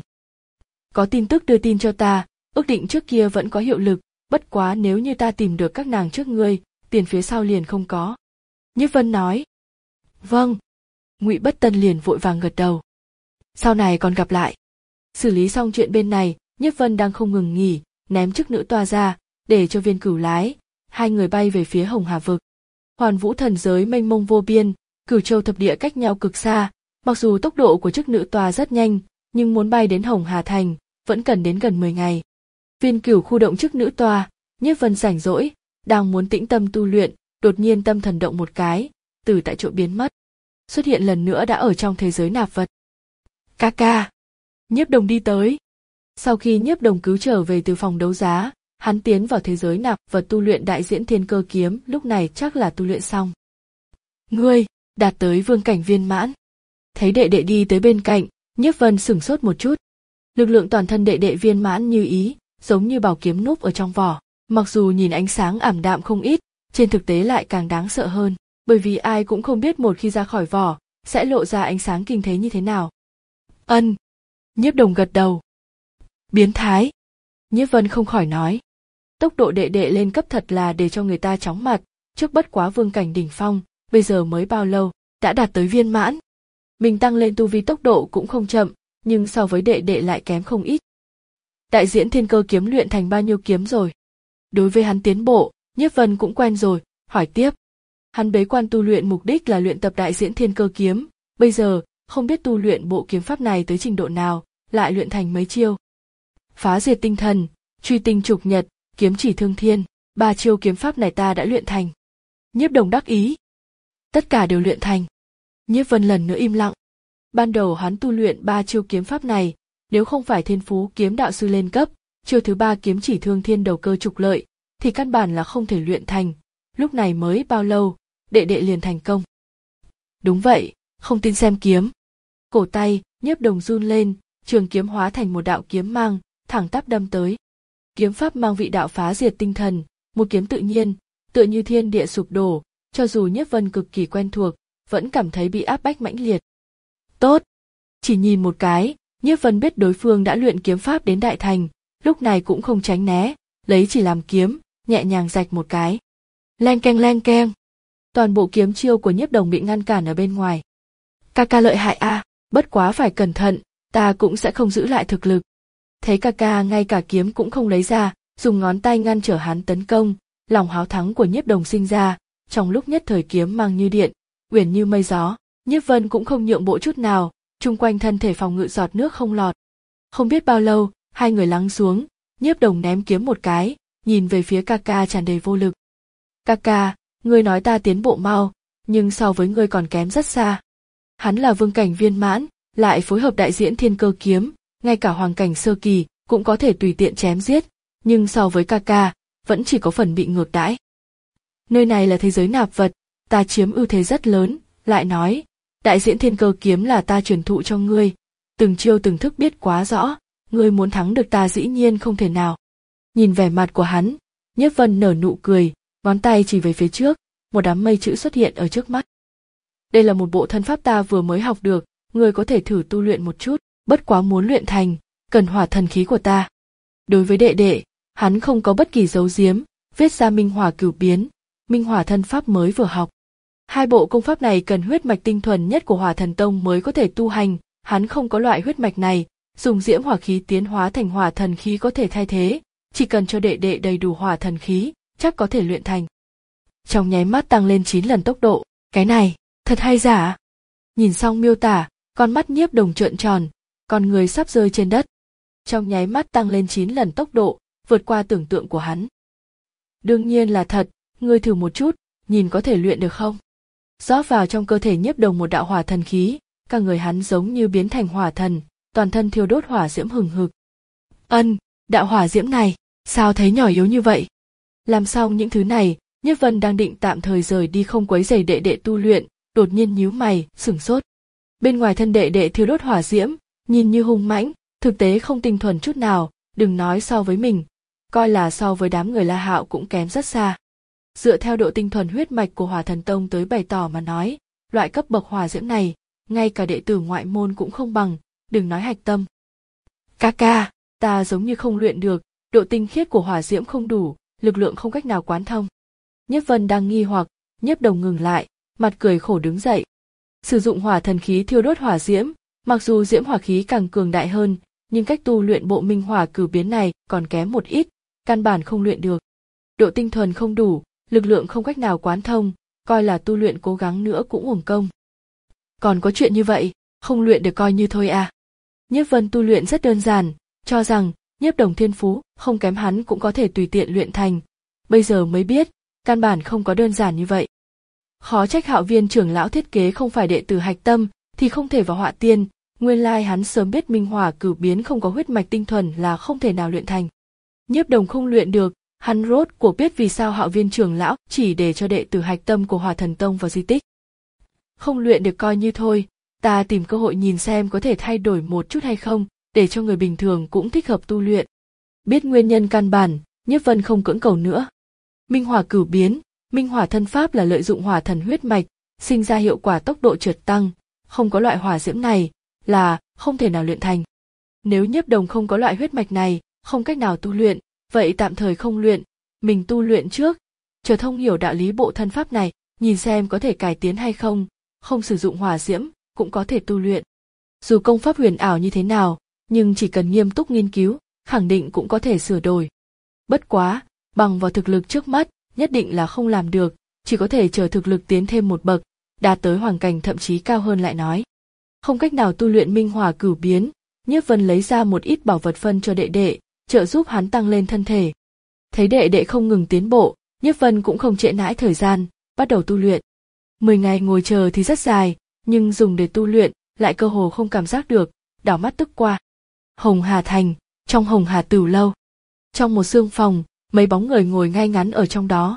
Có tin tức đưa tin cho ta, ước định trước kia vẫn có hiệu lực, bất quá nếu như ta tìm được các nàng trước ngươi, tiền phía sau liền không có. Nhiếp Vân nói. Vâng. Ngụy Bất Tân liền vội vàng gật đầu. Sau này còn gặp lại. Xử lý xong chuyện bên này, Nhiếp Vân đang không ngừng nghỉ, ném chức nữ toa ra, để cho Viên Cửu lái, hai người bay về phía Hồng Hà vực. Hoàn Vũ thần giới mênh mông vô biên, Cửu Châu thập địa cách nhau cực xa, mặc dù tốc độ của chức nữ toa rất nhanh, nhưng muốn bay đến Hồng Hà thành, vẫn cần đến gần mười ngày. Viên Cửu khu động chức nữ toa, Nhiếp Vân rảnh rỗi, đang muốn tĩnh tâm tu luyện, đột nhiên tâm thần động một cái, từ tại chỗ biến mất. Xuất hiện lần nữa đã ở trong thế giới nạp vật. Ca ca. Nhiếp Đồng đi tới. Sau khi Nhiếp Đồng cứu trở về từ phòng đấu giá, hắn tiến vào thế giới nạp vật tu luyện đại diễn thiên cơ kiếm, lúc này chắc là tu luyện xong. Ngươi, đạt tới vương cảnh viên mãn. Thấy đệ đệ đi tới bên cạnh, Nhiếp Vân sửng sốt một chút. Lực lượng toàn thân đệ đệ viên mãn như ý, giống như bảo kiếm núp ở trong vỏ, mặc dù nhìn ánh sáng ảm đạm không ít, trên thực tế lại càng đáng sợ hơn, bởi vì ai cũng không biết một khi ra khỏi vỏ, sẽ lộ ra ánh sáng kinh thế như thế nào. Ân. Nhiếp Đồng gật đầu. Biến thái. Nhiếp Vân không khỏi nói. Tốc độ đệ đệ lên cấp thật là để cho người ta chóng mặt, trước bất quá vương cảnh đỉnh phong, bây giờ mới bao lâu, đã đạt tới viên mãn. Mình tăng lên tu vi tốc độ cũng không chậm, nhưng so với đệ đệ lại kém không ít. Đại diễn thiên cơ kiếm luyện thành bao nhiêu kiếm rồi? Đối với hắn tiến bộ, Nhiếp Vân cũng quen rồi, hỏi tiếp. Hắn bế quan tu luyện mục đích là luyện tập đại diễn thiên cơ kiếm, bây giờ, không biết tu luyện bộ kiếm pháp này tới trình độ nào, lại luyện thành mấy chiêu. Phá diệt tinh thần, truy tinh trục nhật, kiếm chỉ thương thiên, ba chiêu kiếm pháp này ta đã luyện thành. Nhiếp Đồng đắc ý. Tất cả đều luyện thành. Nhiếp Vân lần nữa im lặng. Ban đầu hắn tu luyện ba chiêu kiếm pháp này, nếu không phải thiên phú kiếm đạo sư lên cấp, chiêu thứ ba kiếm chỉ thương thiên đầu cơ trục lợi, thì căn bản là không thể luyện thành. Lúc này mới bao lâu, đệ đệ liền thành công. Đúng vậy, không tin xem kiếm. Cổ tay, Nhiếp Đồng run lên, trường kiếm hóa thành một đạo kiếm mang, thẳng tắp đâm tới. Kiếm pháp mang vị đạo phá diệt tinh thần, một kiếm tự nhiên, tựa như thiên địa sụp đổ, cho dù Nhiếp Vân cực kỳ quen thuộc, vẫn cảm thấy bị áp bách mãnh liệt. Tốt! Chỉ nhìn một cái, Nhiếp Vân biết đối phương đã luyện kiếm pháp đến đại thành, lúc này cũng không tránh né, lấy chỉ làm kiếm, nhẹ nhàng rạch một cái. Leng keng leng keng. Toàn bộ kiếm chiêu của Nhiếp Đồng bị ngăn cản ở bên ngoài. Ca ca lợi hại a, à, bất quá phải cẩn thận, ta cũng sẽ không giữ lại thực lực. Thấy ca ca ngay cả kiếm cũng không lấy ra, dùng ngón tay ngăn trở hắn tấn công, lòng háo thắng của Nhiếp Đồng sinh ra, trong lúc nhất thời kiếm mang như điện, uyển như mây gió, Nhiếp Vân cũng không nhượng bộ chút nào, chung quanh thân thể phòng ngự giọt nước không lọt. Không biết bao lâu, hai người lắng xuống, Nhiếp Đồng ném kiếm một cái, nhìn về phía ca ca tràn đầy vô lực. Ca ca, ngươi nói ta tiến bộ mau, nhưng so với ngươi còn kém rất xa. Hắn là vương cảnh viên mãn, lại phối hợp đại diễn thiên cơ kiếm, ngay cả hoàng cảnh sơ kỳ cũng có thể tùy tiện chém giết, nhưng so với ca ca, vẫn chỉ có phần bị ngược đãi. Nơi này là thế giới nạp vật, ta chiếm ưu thế rất lớn, lại nói, đại diễn thiên cơ kiếm là ta truyền thụ cho ngươi, từng chiêu từng thức biết quá rõ, ngươi muốn thắng được ta dĩ nhiên không thể nào. Nhìn vẻ mặt của hắn, Nhiếp Vân nở nụ cười, ngón tay chỉ về phía trước, một đám mây chữ xuất hiện ở trước mắt. Đây là một bộ thân pháp ta vừa mới học được, ngươi có thể thử tu luyện một chút, bất quá muốn luyện thành, cần hỏa thần khí của ta. Đối với đệ đệ, hắn không có bất kỳ giấu giếm, viết ra minh hỏa cửu biến, minh hỏa thân pháp mới vừa học. Hai bộ công pháp này cần huyết mạch tinh thuần nhất của Hỏa Thần Tông mới có thể tu hành, hắn không có loại huyết mạch này, dùng diễm hỏa khí tiến hóa thành hỏa thần khí có thể thay thế, chỉ cần cho đệ đệ đầy đủ hỏa thần khí, chắc có thể luyện thành. Trong nháy mắt tăng lên chín lần tốc độ, cái này, thật hay giả? Nhìn xong miêu tả, con mắt Nhiếp Đồng trợn tròn, con người sắp rơi trên đất. Trong nháy mắt tăng lên chín lần tốc độ, vượt qua tưởng tượng của hắn. Đương nhiên là thật, ngươi thử một chút, nhìn có thể luyện được không? Rót vào trong cơ thể Nhiếp Đồng một đạo hỏa thần khí, cả người hắn giống như biến thành hỏa thần, toàn thân thiêu đốt hỏa diễm hừng hực. Ân, đạo hỏa diễm này, sao thấy nhỏ yếu như vậy? Làm xong những thứ này, Nhiếp Vân đang định tạm thời rời đi không quấy rầy đệ đệ tu luyện, đột nhiên nhíu mày, sửng sốt. Bên ngoài thân đệ đệ thiêu đốt hỏa diễm, nhìn như hung mãnh, thực tế không tinh thuần chút nào, đừng nói so với mình, coi là so với đám người La Hạo cũng kém rất xa. Dựa theo độ tinh thuần huyết mạch của Hỏa Thần Tông tới bày tỏ mà nói, loại cấp bậc hỏa diễm này, ngay cả đệ tử ngoại môn cũng không bằng, đừng nói hạch tâm. Ca ca, ta giống như không luyện được, độ tinh khiết của hỏa diễm không đủ, lực lượng không cách nào quán thông. Nhiếp Vân đang nghi hoặc, Nhiếp Đồng ngừng lại, mặt cười khổ đứng dậy. Sử dụng hỏa thần khí thiêu đốt hỏa diễm, mặc dù diễm hỏa khí càng cường đại hơn, nhưng cách tu luyện bộ minh hỏa cửu biến này còn kém một ít, căn bản không luyện được. Độ tinh thuần không đủ, lực lượng không cách nào quán thông, coi là tu luyện cố gắng nữa cũng uổng công. Còn có chuyện như vậy, không luyện được coi như thôi à. Nhiếp Vân tu luyện rất đơn giản, cho rằng Nhiếp Đồng thiên phú không kém hắn cũng có thể tùy tiện luyện thành. Bây giờ mới biết, căn bản không có đơn giản như vậy. Khó trách Hạo Viên trưởng lão thiết kế không phải đệ tử hạch tâm, thì không thể vào Họa Tiên, nguyên lai hắn sớm biết minh hỏa cửu biến không có huyết mạch tinh thuần là không thể nào luyện thành. Nhiếp Đồng không luyện được, hắn rốt cuộc biết vì sao Hạo Viên trưởng lão chỉ để cho đệ tử hạch tâm của Hỏa Thần Tông vào di tích. Không luyện được coi như thôi, ta tìm cơ hội nhìn xem có thể thay đổi một chút hay không, để cho người bình thường cũng thích hợp tu luyện. Biết nguyên nhân căn bản, Nhiếp Vân không cưỡng cầu nữa. Minh hỏa cửu biến, minh hỏa thân pháp là lợi dụng hỏa thần huyết mạch, sinh ra hiệu quả tốc độ trượt tăng, không có loại hỏa diễm này, là không thể nào luyện thành. Nếu Nhiếp Đồng không có loại huyết mạch này, không cách nào tu luyện, vậy tạm thời không luyện, mình tu luyện trước, chờ thông hiểu đạo lý bộ thân pháp này, nhìn xem có thể cải tiến hay không, không sử dụng hỏa diễm, cũng có thể tu luyện. Dù công pháp huyền ảo như thế nào, nhưng chỉ cần nghiêm túc nghiên cứu, khẳng định cũng có thể sửa đổi. Bất quá, bằng vào thực lực trước mắt, nhất định là không làm được, chỉ có thể chờ thực lực tiến thêm một bậc, đạt tới hoàng cảnh thậm chí cao hơn lại nói. Không cách nào tu luyện minh hỏa cửu biến, Nhiếp Vân lấy ra một ít bảo vật phân cho đệ đệ, trợ giúp hắn tăng lên thân thể. Thấy đệ đệ không ngừng tiến bộ, Nhiếp Vân cũng không trễ nãi thời gian, bắt đầu tu luyện. Mười ngày ngồi chờ thì rất dài, nhưng dùng để tu luyện, lại cơ hồ không cảm giác được, đảo mắt tức qua. Hồng Hà Thành, trong Hồng Hà Tửu Lâu. Trong một xương phòng, mấy bóng người ngồi ngay ngắn ở trong đó.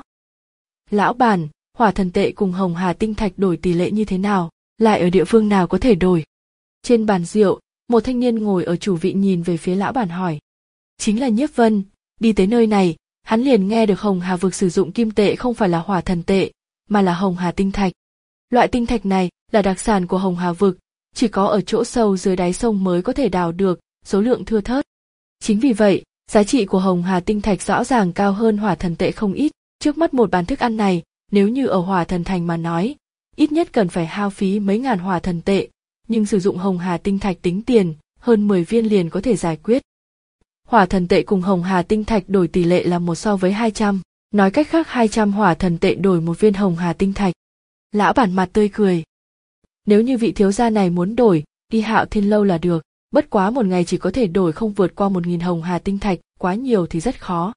Lão bản, hỏa thần tệ cùng Hồng Hà tinh thạch đổi tỷ lệ như thế nào, lại ở địa phương nào có thể đổi? Trên bàn rượu, một thanh niên ngồi ở chủ vị nhìn về phía lão bản hỏi. Chính là Nhiếp Vân, đi tới nơi này, hắn liền nghe được Hồng Hà vực sử dụng kim tệ không phải là hỏa thần tệ, mà là Hồng Hà tinh thạch. Loại tinh thạch này là đặc sản của Hồng Hà vực, chỉ có ở chỗ sâu dưới đáy sông mới có thể đào được, số lượng thưa thớt. Chính vì vậy, giá trị của Hồng Hà tinh thạch rõ ràng cao hơn hỏa thần tệ không ít. Trước mắt một bàn thức ăn này, nếu như ở Hỏa Thần Thành mà nói, ít nhất cần phải hao phí mấy ngàn hỏa thần tệ, nhưng sử dụng Hồng Hà tinh thạch tính tiền, hơn mười viên liền có thể giải quyết. Hỏa thần tệ cùng Hồng Hà tinh thạch đổi tỷ lệ là một so với hai trăm, nói cách khác hai trăm hỏa thần tệ đổi một viên Hồng Hà tinh thạch. Lão bản mặt tươi cười. Nếu như vị thiếu gia này muốn đổi, đi Hạo Thiên Lâu là được, bất quá một ngày chỉ có thể đổi không vượt qua một nghìn Hồng Hà tinh thạch, quá nhiều thì rất khó.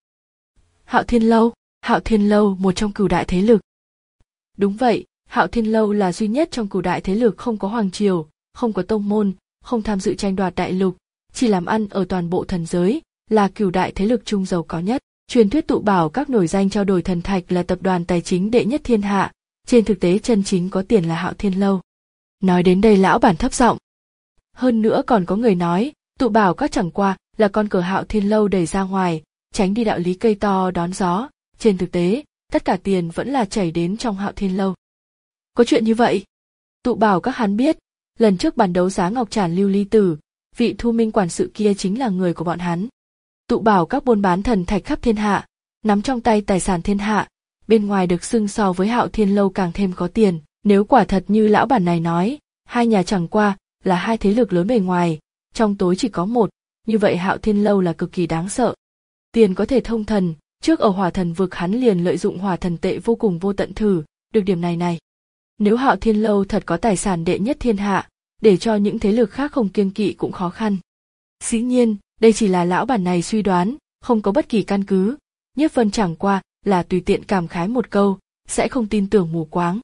Hạo Thiên Lâu, Hạo Thiên Lâu một trong cửu đại thế lực. Đúng vậy, Hạo Thiên Lâu là duy nhất trong cửu đại thế lực không có hoàng triều, không có tông môn, không tham dự tranh đoạt đại lục, chỉ làm ăn ở toàn bộ thần giới, là cửu đại thế lực trung giàu có nhất. Truyền thuyết tụ bảo các nổi danh trao đổi thần thạch là tập đoàn tài chính đệ nhất thiên hạ, trên thực tế chân chính có tiền là Hạo Thiên Lâu. Nói đến đây lão bản thấp giọng. Hơn nữa còn có người nói, tụ bảo các chẳng qua là con cờ Hạo Thiên Lâu đẩy ra ngoài, tránh đi đạo lý cây to đón gió. Trên thực tế, tất cả tiền vẫn là chảy đến trong Hạo Thiên Lâu. Có chuyện như vậy? Tụ bảo các hắn biết, lần trước bàn đấu giá ngọc trản lưu ly tử, vị thu minh quản sự kia chính là người của bọn hắn. Tụ bảo các buôn bán thần thạch khắp thiên hạ, nắm trong tay tài sản thiên hạ, bên ngoài được xưng so với Hạo Thiên Lâu càng thêm có tiền. Nếu quả thật như lão bản này nói, hai nhà chẳng qua là hai thế lực lớn bề ngoài, trong tối chỉ có một, như vậy Hạo Thiên Lâu là cực kỳ đáng sợ. Tiền có thể thông thần, trước ở hỏa thần vực hắn liền lợi dụng hỏa thần tệ vô cùng vô tận thử, được điểm này này. Nếu Hạo Thiên Lâu thật có tài sản đệ nhất thiên hạ, để cho những thế lực khác không kiêng kỵ cũng khó khăn. Dĩ nhiên, đây chỉ là lão bản này suy đoán, không có bất kỳ căn cứ. Nhiếp Vân chẳng qua là tùy tiện cảm khái một câu, sẽ không tin tưởng mù quáng.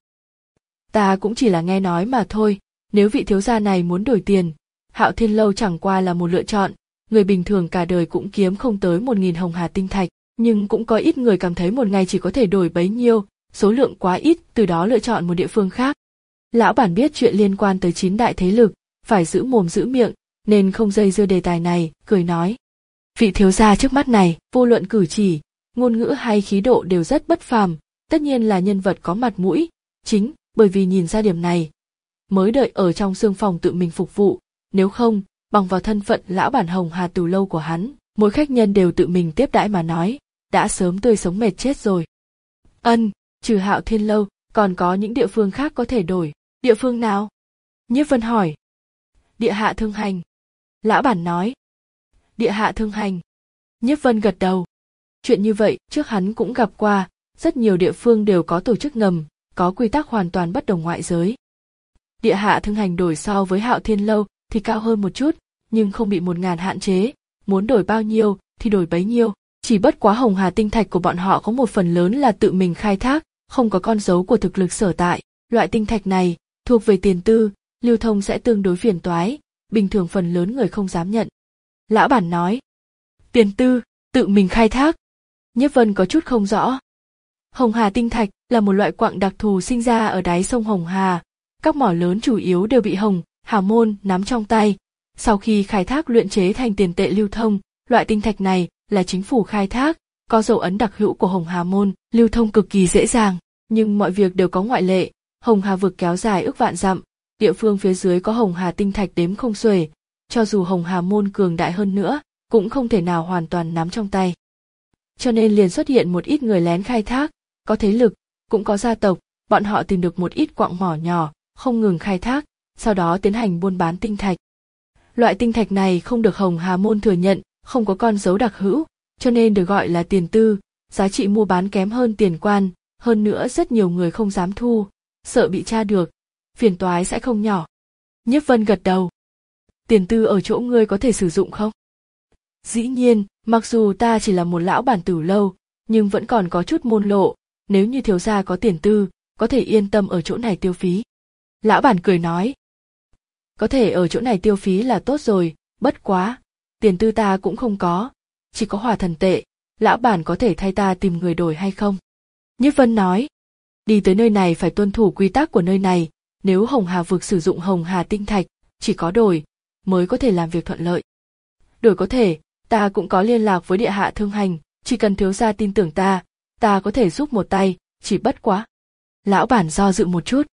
Ta cũng chỉ là nghe nói mà thôi, nếu vị thiếu gia này muốn đổi tiền, Hạo Thiên Lâu chẳng qua là một lựa chọn, người bình thường cả đời cũng kiếm không tới một nghìn hồng hà tinh thạch, nhưng cũng có ít người cảm thấy một ngày chỉ có thể đổi bấy nhiêu, số lượng quá ít, từ đó lựa chọn một địa phương khác. Lão bản biết chuyện liên quan tới chín đại thế lực, phải giữ mồm giữ miệng, nên không dây dưa đề tài này, cười nói. Vị thiếu gia trước mắt này, vô luận cử chỉ, ngôn ngữ hay khí độ đều rất bất phàm, tất nhiên là nhân vật có mặt mũi, chính bởi vì nhìn ra điểm này, mới đợi ở trong xương phòng tự mình phục vụ, nếu không, bằng vào thân phận lão bản Hồng Hà Tử Lâu của hắn, mỗi khách nhân đều tự mình tiếp đãi mà nói, đã sớm tươi sống mệt chết rồi. Ân, trừ Hạo Thiên Lâu, còn có những địa phương khác có thể đổi, địa phương nào? Nhiếp Vân hỏi. Địa Hạ Thương Hành. Lão bản nói. Địa Hạ Thương Hành. Nhiếp Vân gật đầu. Chuyện như vậy trước hắn cũng gặp qua, rất nhiều địa phương đều có tổ chức ngầm, có quy tắc hoàn toàn bất đồng ngoại giới. Địa Hạ Thương Hành đổi so với Hạo Thiên Lâu thì cao hơn một chút, nhưng không bị một ngàn hạn chế, muốn đổi bao nhiêu thì đổi bấy nhiêu. Chỉ bất quá hồng hà tinh thạch của bọn họ có một phần lớn là tự mình khai thác, không có con dấu của thực lực sở tại. Loại tinh thạch này thuộc về tiền tư, lưu thông sẽ tương đối phiền toái, bình thường phần lớn người không dám nhận. Lão bản nói. Tiền tư, tự mình khai thác. Nhiếp Vân có chút không rõ. Hồng hà tinh thạch là một loại quặng đặc thù sinh ra ở đáy sông Hồng Hà. Các mỏ lớn chủ yếu đều bị Hồng Hà môn nắm trong tay. Sau khi khai thác luyện chế thành tiền tệ lưu thông, loại tinh thạch này là chính phủ khai thác, có dấu ấn đặc hữu của Hồng Hà môn, lưu thông cực kỳ dễ dàng. Nhưng mọi việc đều có ngoại lệ. Hồng Hà vực kéo dài ước vạn dặm, địa phương phía dưới có Hồng Hà tinh thạch đếm không xuể. Cho dù Hồng Hà môn cường đại hơn nữa, cũng không thể nào hoàn toàn nắm trong tay. Cho nên liền xuất hiện một ít người lén khai thác, có thế lực, cũng có gia tộc, bọn họ tìm được một ít quặng mỏ nhỏ, không ngừng khai thác, sau đó tiến hành buôn bán tinh thạch. Loại tinh thạch này không được Hồng Hà môn thừa nhận, không có con dấu đặc hữu, cho nên được gọi là tiền tư, giá trị mua bán kém hơn tiền quan, hơn nữa rất nhiều người không dám thu, sợ bị tra được, phiền toái sẽ không nhỏ. Nhiếp Vân gật đầu. Tiền tư ở chỗ ngươi có thể sử dụng không? Dĩ nhiên, mặc dù ta chỉ là một lão bản Tử Lâu, nhưng vẫn còn có chút môn lộ, nếu như thiếu gia có tiền tư, có thể yên tâm ở chỗ này tiêu phí. Lão bản cười nói. Có thể ở chỗ này tiêu phí là tốt rồi, bất quá, tiền tư ta cũng không có, chỉ có hỏa thần tệ, lão bản có thể thay ta tìm người đổi hay không? Nhiếp Vân nói. Đi tới nơi này phải tuân thủ quy tắc của nơi này, nếu Hồng Hà vực sử dụng Hồng Hà tinh thạch, chỉ có đổi, mới có thể làm việc thuận lợi. Đổi có thể, ta cũng có liên lạc với Địa Hạ Thương Hành, chỉ cần thiếu gia tin tưởng ta, ta có thể giúp một tay, chỉ bất quá. Lão bản do dự một chút.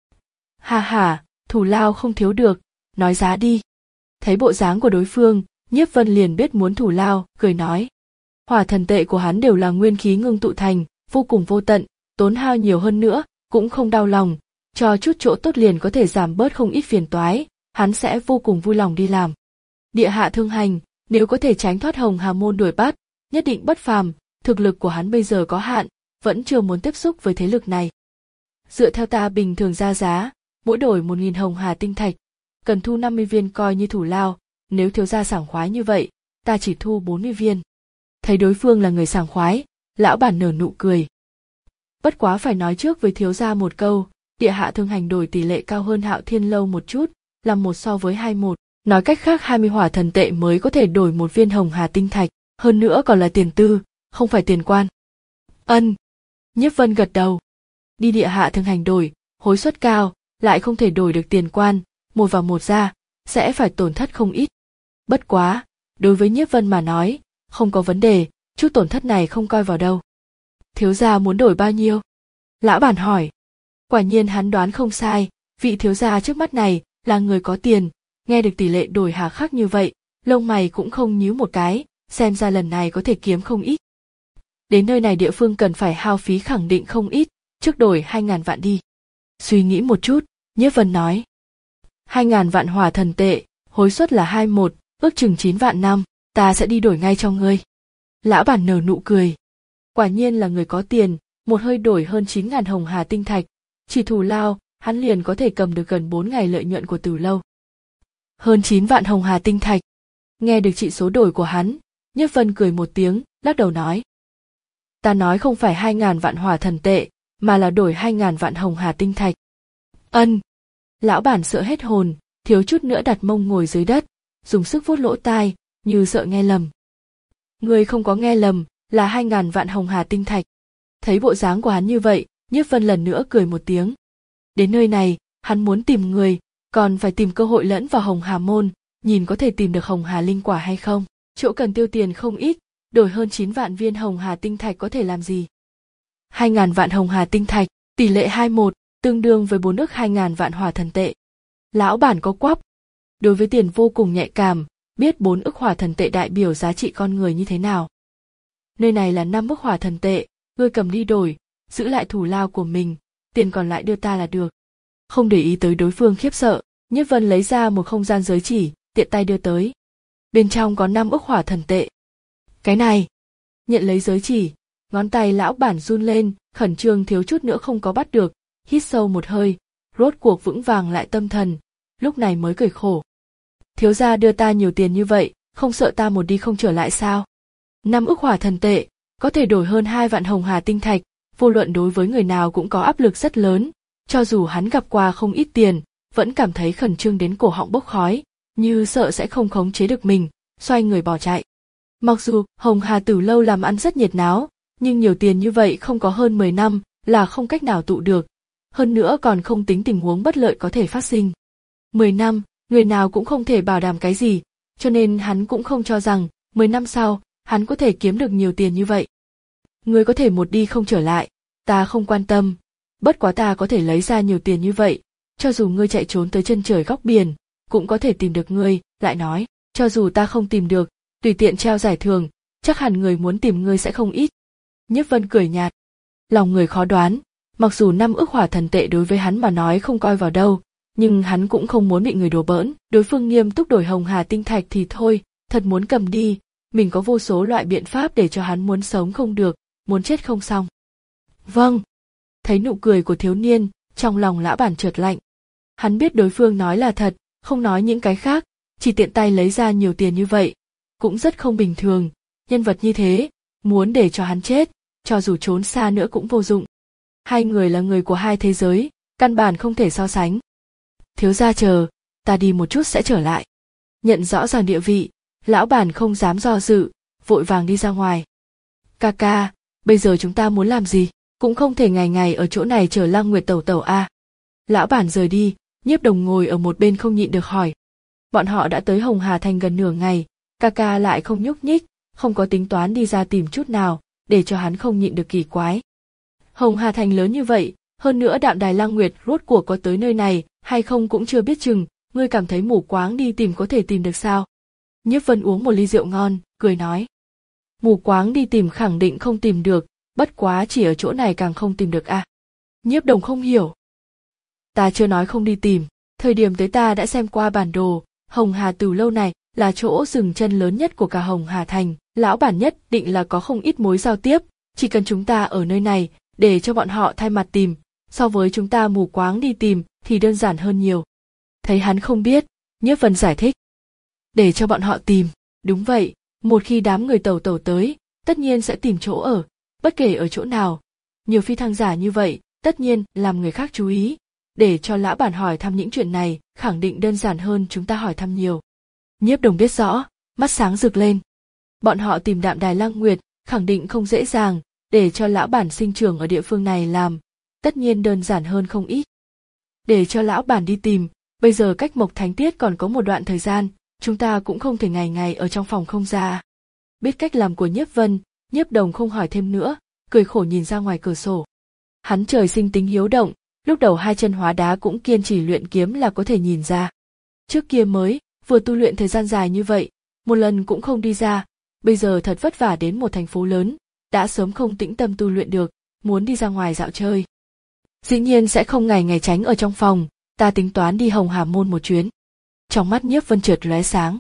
Ha ha, thù lao không thiếu được, nói giá đi. Thấy bộ dáng của đối phương, Nhiếp Vân liền biết muốn thù lao, cười nói. Hỏa thần tệ của hắn đều là nguyên khí ngưng tụ thành, vô cùng vô tận, tốn hao nhiều hơn nữa, cũng không đau lòng, cho chút chỗ tốt liền có thể giảm bớt không ít phiền toái, hắn sẽ vô cùng vui lòng đi làm. Địa Hạ Thương Hành, nếu có thể tránh thoát Hồng Hà môn đuổi bắt, nhất định bất phàm, thực lực của hắn bây giờ có hạn, vẫn chưa muốn tiếp xúc với thế lực này. Dựa theo ta bình thường ra giá, mỗi đổi một nghìn Hồng Hà tinh thạch, cần thu năm mươi viên coi như thủ lao, nếu thiếu gia sảng khoái như vậy, ta chỉ thu bốn mươi viên. Thấy đối phương là người sảng khoái, lão bản nở nụ cười. Bất quá phải nói trước với thiếu gia một câu, Địa Hạ Thương Hành đổi tỷ lệ cao hơn Hạo Thiên Lâu một chút, là một so với hai một. Nói cách khác hai mươi hỏa thần tệ mới có thể đổi một viên Hồng Hà tinh thạch, hơn nữa còn là tiền tư, không phải tiền quan. Ân. Nhiếp Vân gật đầu. Đi Địa Hạ Thương Hành đổi, hối suất cao, lại không thể đổi được tiền quan, một vào một ra, sẽ phải tổn thất không ít. Bất quá, đối với Nhiếp Vân mà nói, không có vấn đề, chút tổn thất này không coi vào đâu. Thiếu gia muốn đổi bao nhiêu? Lão bản hỏi. Quả nhiên hắn đoán không sai, vị thiếu gia trước mắt này là người có tiền, nghe được tỷ lệ đổi hà khắc như vậy, lông mày cũng không nhíu một cái, xem ra lần này có thể kiếm không ít. Đến nơi này địa phương cần phải hao phí khẳng định không ít, trước đổi hai ngàn vạn đi. Suy nghĩ một chút, Nhiếp Vân nói. Hai ngàn vạn hỏa thần tệ, hối suất là hai một, ước chừng chín vạn năm, ta sẽ đi đổi ngay cho ngươi. Lão bản nở nụ cười. Quả nhiên là người có tiền, một hơi đổi hơn chín ngàn hồng hà tinh thạch, chỉ thù lao, hắn liền có thể cầm được gần bốn ngày lợi nhuận của Từ Lâu. Hơn chín vạn hồng hà tinh thạch. Nghe được trị số đổi của hắn, Nhiếp Vân cười một tiếng, lắc đầu nói. Ta nói không phải hai ngàn vạn hỏa thần tệ, mà là đổi hai ngàn vạn hồng hà tinh thạch. Ân. Lão bản sợ hết hồn, thiếu chút nữa đặt mông ngồi dưới đất, dùng sức vuốt lỗ tai, như sợ nghe lầm. Ngươi không có nghe lầm, là hai ngàn vạn hồng hà tinh thạch. Thấy bộ dáng của hắn như vậy, Nhiếp Vân lần nữa cười một tiếng. Đến nơi này, hắn muốn tìm người, còn phải tìm cơ hội lẫn vào hồng hà môn, nhìn có thể tìm được hồng hà linh quả hay không. Chỗ cần tiêu tiền không ít, đổi hơn chín vạn viên hồng hà tinh thạch có thể làm gì? Hai ngàn vạn hồng hà tinh thạch, tỷ lệ hai một, tương đương với bốn ức hai ngàn vạn hỏa thần tệ. Lão bản có quắp. Đối với tiền vô cùng nhạy cảm, biết bốn ức hỏa thần tệ đại biểu giá trị con người như thế nào. Nơi này là năm ức hỏa thần tệ, ngươi cầm đi đổi, giữ lại thù lao của mình, tiền còn lại đưa ta là được. Không để ý tới đối phương khiếp sợ, Nhiếp Vân lấy ra một không gian giới chỉ, tiện tay đưa tới. Bên trong có năm ức hỏa thần tệ. Cái này, nhận lấy giới chỉ, ngón tay lão bản run lên, khẩn trương thiếu chút nữa không có bắt được, hít sâu một hơi, rốt cuộc vững vàng lại tâm thần, lúc này mới cười khổ. Thiếu gia đưa ta nhiều tiền như vậy, không sợ ta một đi không trở lại sao? Năm ức hỏa thần tệ, có thể đổi hơn hai vạn hồng hà tinh thạch, vô luận đối với người nào cũng có áp lực rất lớn, cho dù hắn gặp qua không ít tiền, vẫn cảm thấy khẩn trương đến cổ họng bốc khói, như sợ sẽ không khống chế được mình, xoay người bỏ chạy. Mặc dù Hồng Hà Tử Lâu làm ăn rất nhiệt náo, nhưng nhiều tiền như vậy không có hơn mười năm là không cách nào tụ được, hơn nữa còn không tính tình huống bất lợi có thể phát sinh. mười năm, người nào cũng không thể bảo đảm cái gì, cho nên hắn cũng không cho rằng mười năm sau hắn có thể kiếm được nhiều tiền như vậy. Ngươi có thể một đi không trở lại, ta không quan tâm, bất quá ta có thể lấy ra nhiều tiền như vậy, cho dù ngươi chạy trốn tới chân trời góc biển, cũng có thể tìm được ngươi, lại nói, cho dù ta không tìm được, tùy tiện treo giải thưởng, chắc hẳn người muốn tìm ngươi sẽ không ít. Nhiếp Vân cười nhạt, lòng người khó đoán, mặc dù năm ức hỏa thần tệ đối với hắn mà nói không coi vào đâu, nhưng hắn cũng không muốn bị người đùa bỡn, đối phương nghiêm túc đổi hồng hà tinh thạch thì thôi, thật muốn cầm đi, mình có vô số loại biện pháp để cho hắn muốn sống không được, muốn chết không xong. Vâng. Thấy nụ cười của thiếu niên, trong lòng lão bản chợt lạnh. Hắn biết đối phương nói là thật, không nói những cái khác, chỉ tiện tay lấy ra nhiều tiền như vậy, cũng rất không bình thường, nhân vật như thế, muốn để cho hắn chết, cho dù trốn xa nữa cũng vô dụng. Hai người là người của hai thế giới, căn bản không thể so sánh. Thiếu gia chờ, ta đi một chút sẽ trở lại. Nhận rõ ràng địa vị, lão bản không dám do dự, vội vàng đi ra ngoài. Ca ca, bây giờ chúng ta muốn làm gì? Cũng không thể ngày ngày ở chỗ này chờ Lăng Nguyệt tẩu tẩu a. À. Lão bản rời đi, Nhiếp Đồng ngồi ở một bên không nhịn được hỏi. Bọn họ đã tới Hồng Hà Thành gần nửa ngày, ca ca lại không nhúc nhích, không có tính toán đi ra tìm chút nào, để cho hắn không nhịn được kỳ quái. Hồng Hà Thành lớn như vậy, hơn nữa Đạm Đài Lăng Nguyệt rốt cuộc có tới nơi này hay không cũng chưa biết chừng, ngươi cảm thấy mù quáng đi tìm có thể tìm được sao? Nhiếp Vân uống một ly rượu ngon, cười nói. Mù quáng đi tìm khẳng định không tìm được, bất quá chỉ ở chỗ này càng không tìm được à. Nhiếp Đồng không hiểu. Ta chưa nói không đi tìm, thời điểm tới ta đã xem qua bản đồ, Hồng Hà Từ Lâu này là chỗ dừng chân lớn nhất của cả Hồng Hà Thành, lão bản nhất định là có không ít mối giao tiếp, chỉ cần chúng ta ở nơi này, để cho bọn họ thay mặt tìm, so với chúng ta mù quáng đi tìm thì đơn giản hơn nhiều. Thấy hắn không biết, Nhiếp Vân giải thích. Để cho bọn họ tìm, đúng vậy, một khi đám người tàu tàu tới, tất nhiên sẽ tìm chỗ ở, bất kể ở chỗ nào. Nhiều phi thăng giả như vậy, tất nhiên làm người khác chú ý, để cho lão bản hỏi thăm những chuyện này, khẳng định đơn giản hơn chúng ta hỏi thăm nhiều. Nhiếp Đồng biết rõ, mắt sáng rực lên. Bọn họ tìm Đạm Đài Lăng Nguyệt, khẳng định không dễ dàng, để cho lão bản sinh trưởng ở địa phương này làm, tất nhiên đơn giản hơn không ít. Để cho lão bản đi tìm, Bây giờ cách Mộc Thánh Tiết còn có một đoạn thời gian, chúng ta cũng không thể ngày ngày ở trong phòng không ra. Biết cách làm của Nhiếp Vân, Nhiếp Đồng không hỏi thêm nữa, cười khổ nhìn ra ngoài cửa sổ. Hắn trời sinh tính hiếu động, lúc đầu hai chân hóa đá cũng kiên trì luyện kiếm là có thể nhìn ra. Trước kia mới, vừa tu luyện thời gian dài như vậy, một lần cũng không đi ra, bây giờ thật vất vả đến một thành phố lớn, đã sớm không tĩnh tâm tu luyện được, muốn đi ra ngoài dạo chơi. Dĩ nhiên sẽ không ngày ngày tránh ở trong phòng, ta tính toán đi Hồng Hà Môn một chuyến. Trong mắt Nhiếp Vân chợt lóe sáng.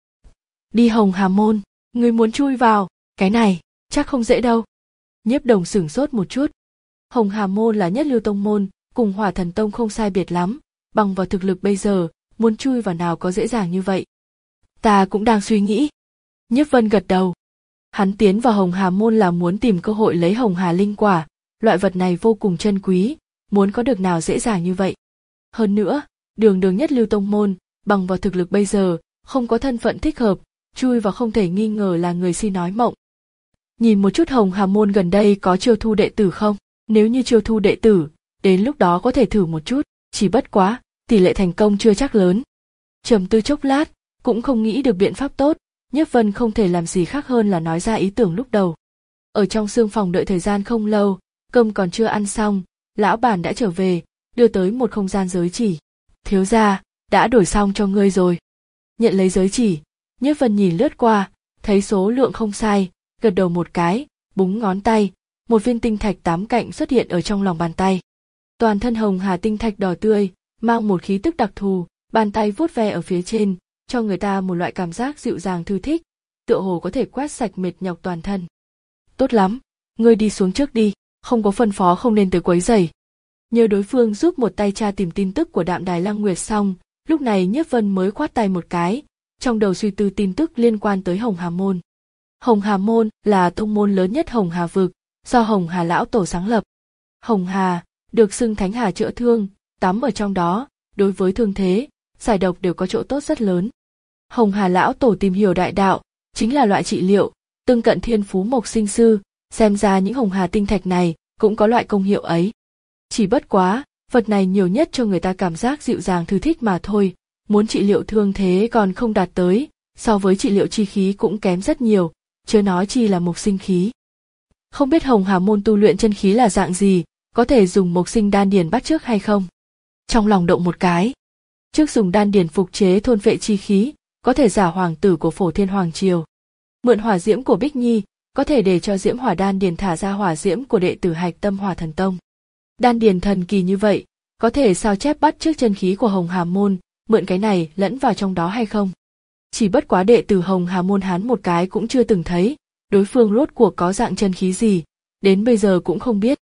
Đi Hồng Hà Môn, ngươi muốn chui vào, cái này, chắc không dễ đâu. Nhiếp Đồng sửng sốt một chút. Hồng Hà Môn là nhất lưu tông môn, cùng Hỏa Thần Tông không sai biệt lắm, bằng vào thực lực bây giờ, muốn chui vào nào có dễ dàng như vậy. Ta cũng đang suy nghĩ. Nhiếp Vân gật đầu. Hắn tiến vào Hồng Hà Môn là muốn tìm cơ hội lấy Hồng Hà Linh Quả, loại vật này vô cùng chân quý, muốn có được nào dễ dàng như vậy. Hơn nữa, đường đường nhất lưu tông môn, bằng vào thực lực bây giờ, không có thân phận thích hợp, chui vào không thể nghi ngờ là người si nói mộng. Nhìn một chút Hồng Hà Môn gần đây có chiêu thu đệ tử không? Nếu như chiêu thu đệ tử, đến lúc đó có thể thử một chút, chỉ bất quá, tỷ lệ thành công chưa chắc lớn. Trầm tư chốc lát, cũng không nghĩ được biện pháp tốt, Nhiếp Vân không thể làm gì khác hơn là nói ra ý tưởng lúc đầu. Ở trong sương phòng đợi thời gian không lâu, cơm còn chưa ăn xong, lão bản đã trở về, đưa tới một không gian giới chỉ. Thiếu gia, đã đổi xong cho ngươi rồi. Nhận lấy giới chỉ, Nhiếp Vân nhìn lướt qua, thấy số lượng không sai, gật đầu một cái, búng ngón tay, một viên tinh thạch tám cạnh xuất hiện ở trong lòng bàn tay. Toàn thân hồng hà tinh thạch đỏ tươi, mang một khí tức đặc thù, bàn tay vuốt ve ở phía trên, cho người ta một loại cảm giác dịu dàng thư thích, tựa hồ có thể quét sạch mệt nhọc toàn thân. Tốt lắm, ngươi đi xuống trước đi, không có phân phó không nên tới quấy rầy. Nhờ đối phương giúp một tay tra tìm tin tức của Đạm Đài Lăng Nguyệt xong, lúc này Nhiếp Vân mới khoát tay một cái, trong đầu suy tư tin tức liên quan tới Hồng Hà Môn. Hồng Hà Môn là tông môn lớn nhất Hồng Hà vực, do Hồng Hà lão tổ sáng lập. Hồng Hà được xưng Thánh Hà chữa thương, tắm ở trong đó, đối với thương thế, giải độc đều có chỗ tốt rất lớn. Hồng Hà lão tổ tìm hiểu đại đạo, chính là loại trị liệu, tương cận thiên phú mộc sinh sư, xem ra những Hồng Hà tinh thạch này cũng có loại công hiệu ấy. Chỉ bất quá, vật này nhiều nhất cho người ta cảm giác dịu dàng thư thích mà thôi, muốn trị liệu thương thế còn không đạt tới, so với trị liệu chi khí cũng kém rất nhiều, chớ nói chi là mộc sinh khí. Không biết Hồng Hà môn tu luyện chân khí là dạng gì, có thể dùng mộc sinh đan điền bắt chước hay không? Trong lòng động một cái. Trước dùng đan điền phục chế thôn vệ chi khí, có thể giả hoàng tử của Phổ Thiên Hoàng Triều. Mượn hỏa diễm của Bích Nhi, có thể để cho diễm hỏa đan điền thả ra hỏa diễm của đệ tử Hạch Tâm Hỏa Thần Tông. Đan điền thần kỳ như vậy, có thể sao chép bắt chước chân khí của Hồng Hà môn, mượn cái này lẫn vào trong đó hay không? Chỉ bất quá đệ tử Hồng Hà môn hắn một cái cũng chưa từng thấy, đối phương rốt cuộc có dạng chân khí gì, đến bây giờ cũng không biết.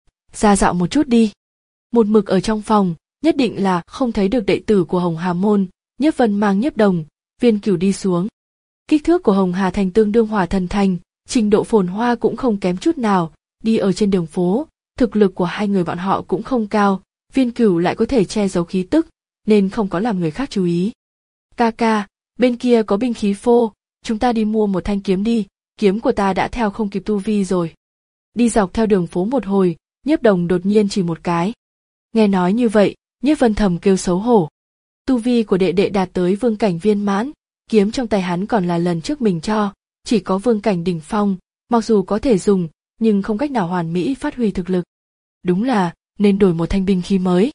Ra dạo một chút đi. Một mực ở trong phòng, nhất định là không thấy được đệ tử của Hồng Hà môn, Nhiếp Vân mang Nhiếp Đồng, Viên Cửu đi xuống. Kích thước của Hồng Hà thành tương đương Hỏa Thần thành, trình độ phồn hoa cũng không kém chút nào, đi ở trên đường phố, thực lực của hai người bọn họ cũng không cao, Viên Cửu lại có thể che giấu khí tức, nên không có làm người khác chú ý. Ca ca, bên kia có binh khí phô, chúng ta đi mua một thanh kiếm đi, kiếm của ta đã theo không kịp tu vi rồi. Đi dọc theo đường phố một hồi, Nhiếp Đồng đột nhiên chỉ một cái. Nghe nói như vậy, Nhiếp Vân thầm kêu xấu hổ. Tu vi của đệ đệ đạt tới vương cảnh viên mãn, kiếm trong tay hắn còn là lần trước mình cho, chỉ có vương cảnh đỉnh phong, mặc dù có thể dùng, nhưng không cách nào hoàn mỹ phát huy thực lực. Đúng là, nên đổi một thanh binh khí mới.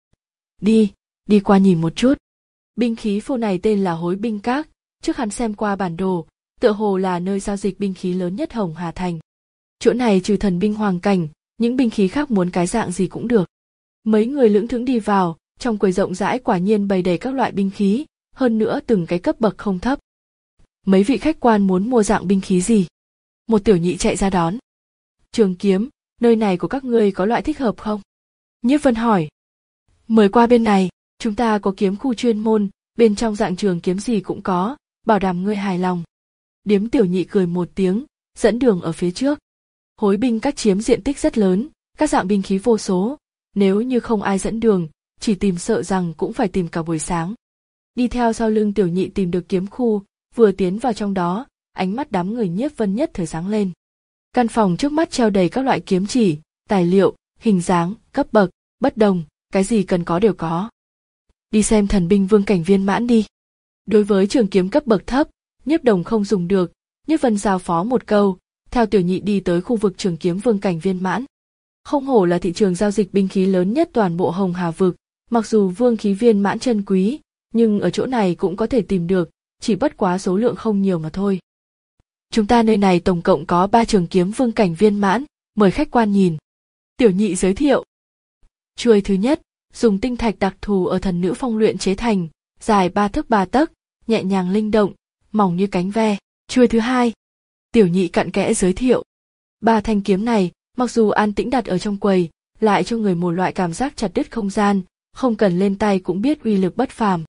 Đi, đi qua nhìn một chút. Binh khí phô này tên là Hối Binh Các, trước hắn xem qua bản đồ, tựa hồ là nơi giao dịch binh khí lớn nhất Hồng Hà thành. Chỗ này trừ thần binh hoàng cảnh, những binh khí khác muốn cái dạng gì cũng được. Mấy người lững thững đi vào, trong quầy rộng rãi quả nhiên bày đầy các loại binh khí, hơn nữa từng cái cấp bậc không thấp. Mấy vị khách quan muốn mua dạng binh khí gì? Một tiểu nhị chạy ra đón. Trường kiếm, nơi này của các ngươi có loại thích hợp không? Nhiếp Vân hỏi. Mời qua bên này, chúng ta có kiếm khu chuyên môn, bên trong dạng trường kiếm gì cũng có, bảo đảm ngươi hài lòng. Điếm tiểu nhị cười một tiếng, dẫn đường ở phía trước. Hối binh các chiếm diện tích rất lớn, các dạng binh khí vô số, nếu như không ai dẫn đường, chỉ tìm sợ rằng cũng phải tìm cả buổi sáng. Đi theo sau lưng tiểu nhị tìm được kiếm khu, vừa tiến vào trong đó, ánh mắt đám người Nhiếp Vân nhất thời sáng lên. Căn phòng trước mắt treo đầy các loại kiếm chỉ, tài liệu, hình dáng, cấp bậc, bất đồng, cái gì cần có đều có. đi xem thần binh vương cảnh viên mãn đi. Đối với trường kiếm cấp bậc thấp, Nhiếp Đồng không dùng được, Nhiếp Vân giao phó một câu, theo Tiểu Nhị đi tới khu vực trường kiếm vương cảnh viên mãn. Không hổ là thị trường giao dịch binh khí lớn nhất toàn bộ Hồng Hà vực, mặc dù vương khí viên mãn chân quý, nhưng ở chỗ này cũng có thể tìm được, chỉ bất quá số lượng không nhiều mà thôi. Chúng ta nơi này tổng cộng có ba trường kiếm vương cảnh viên mãn, mời khách quan nhìn. Tiểu Nhị giới thiệu. Chuôi thứ nhất, dùng tinh thạch đặc thù ở thần nữ phong luyện chế thành, dài ba thước ba tấc, nhẹ nhàng linh động, mỏng như cánh ve. Chuôi thứ hai, Tiểu Nhị cặn kẽ giới thiệu. Ba thanh kiếm này, mặc dù an tĩnh đặt ở trong quầy, lại cho người một loại cảm giác chặt đứt không gian, không cần lên tay cũng biết uy lực bất phàm.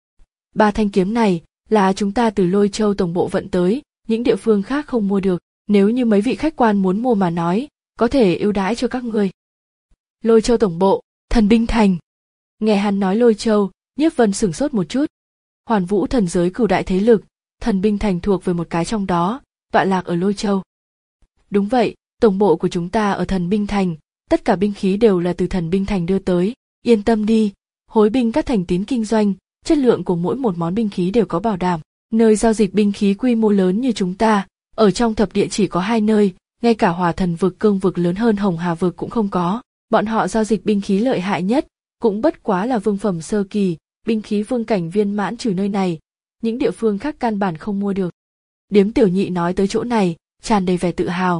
Ba thanh kiếm này là chúng ta từ Lôi Châu tổng bộ vận tới, những địa phương khác không mua được, nếu như mấy vị khách quan muốn mua mà nói, có thể ưu đãi cho các người. Lôi Châu tổng bộ, Thần Binh Thành. Nghe hắn nói Lôi Châu, Nhiếp Vân sửng sốt một chút. Hoàn Vũ thần giới cửu đại thế lực, Thần Binh Thành thuộc về một cái trong đó, tọa lạc ở Lôi Châu. Đúng vậy, tổng bộ của chúng ta ở Thần Binh Thành, tất cả binh khí đều là từ Thần Binh Thành đưa tới, yên tâm đi, hối binh các thành tín kinh doanh, chất lượng của mỗi một món binh khí đều có bảo đảm. Nơi giao dịch binh khí quy mô lớn như chúng ta, ở trong thập địa chỉ có hai nơi, ngay cả Hỏa Thần vực cương vực lớn hơn Hồng Hà vực cũng không có. Bọn họ giao dịch binh khí lợi hại nhất, cũng bất quá là vương phẩm sơ kỳ, binh khí vương cảnh viên mãn trừ nơi này, những địa phương khác căn bản không mua được. Điếm Tiểu Nhị nói tới chỗ này, tràn đầy vẻ tự hào.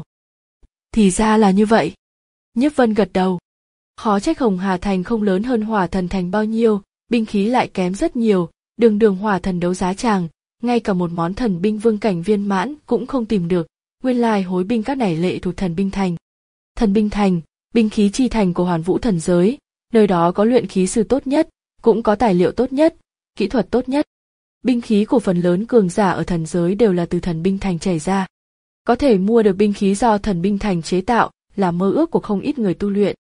Thì ra là như vậy. Nhiếp Vân gật đầu. Khó trách Hồng Hà thành không lớn hơn Hỏa Thần thành bao nhiêu, binh khí lại kém rất nhiều, đường đường Hỏa Thần đấu giá tràng, ngay cả một món thần binh vương cảnh viên mãn cũng không tìm được, nguyên lai hối binh các này lệ thuộc Thần Binh Thành. Thần Binh Thành, binh khí chi thành của Hoàn Vũ thần giới, nơi đó có luyện khí sư tốt nhất, cũng có tài liệu tốt nhất, kỹ thuật tốt nhất. Binh khí của phần lớn cường giả ở thần giới đều là từ Thần Binh Thành chảy ra. Có thể mua được binh khí do Thần Binh Thành chế tạo là mơ ước của không ít người tu luyện.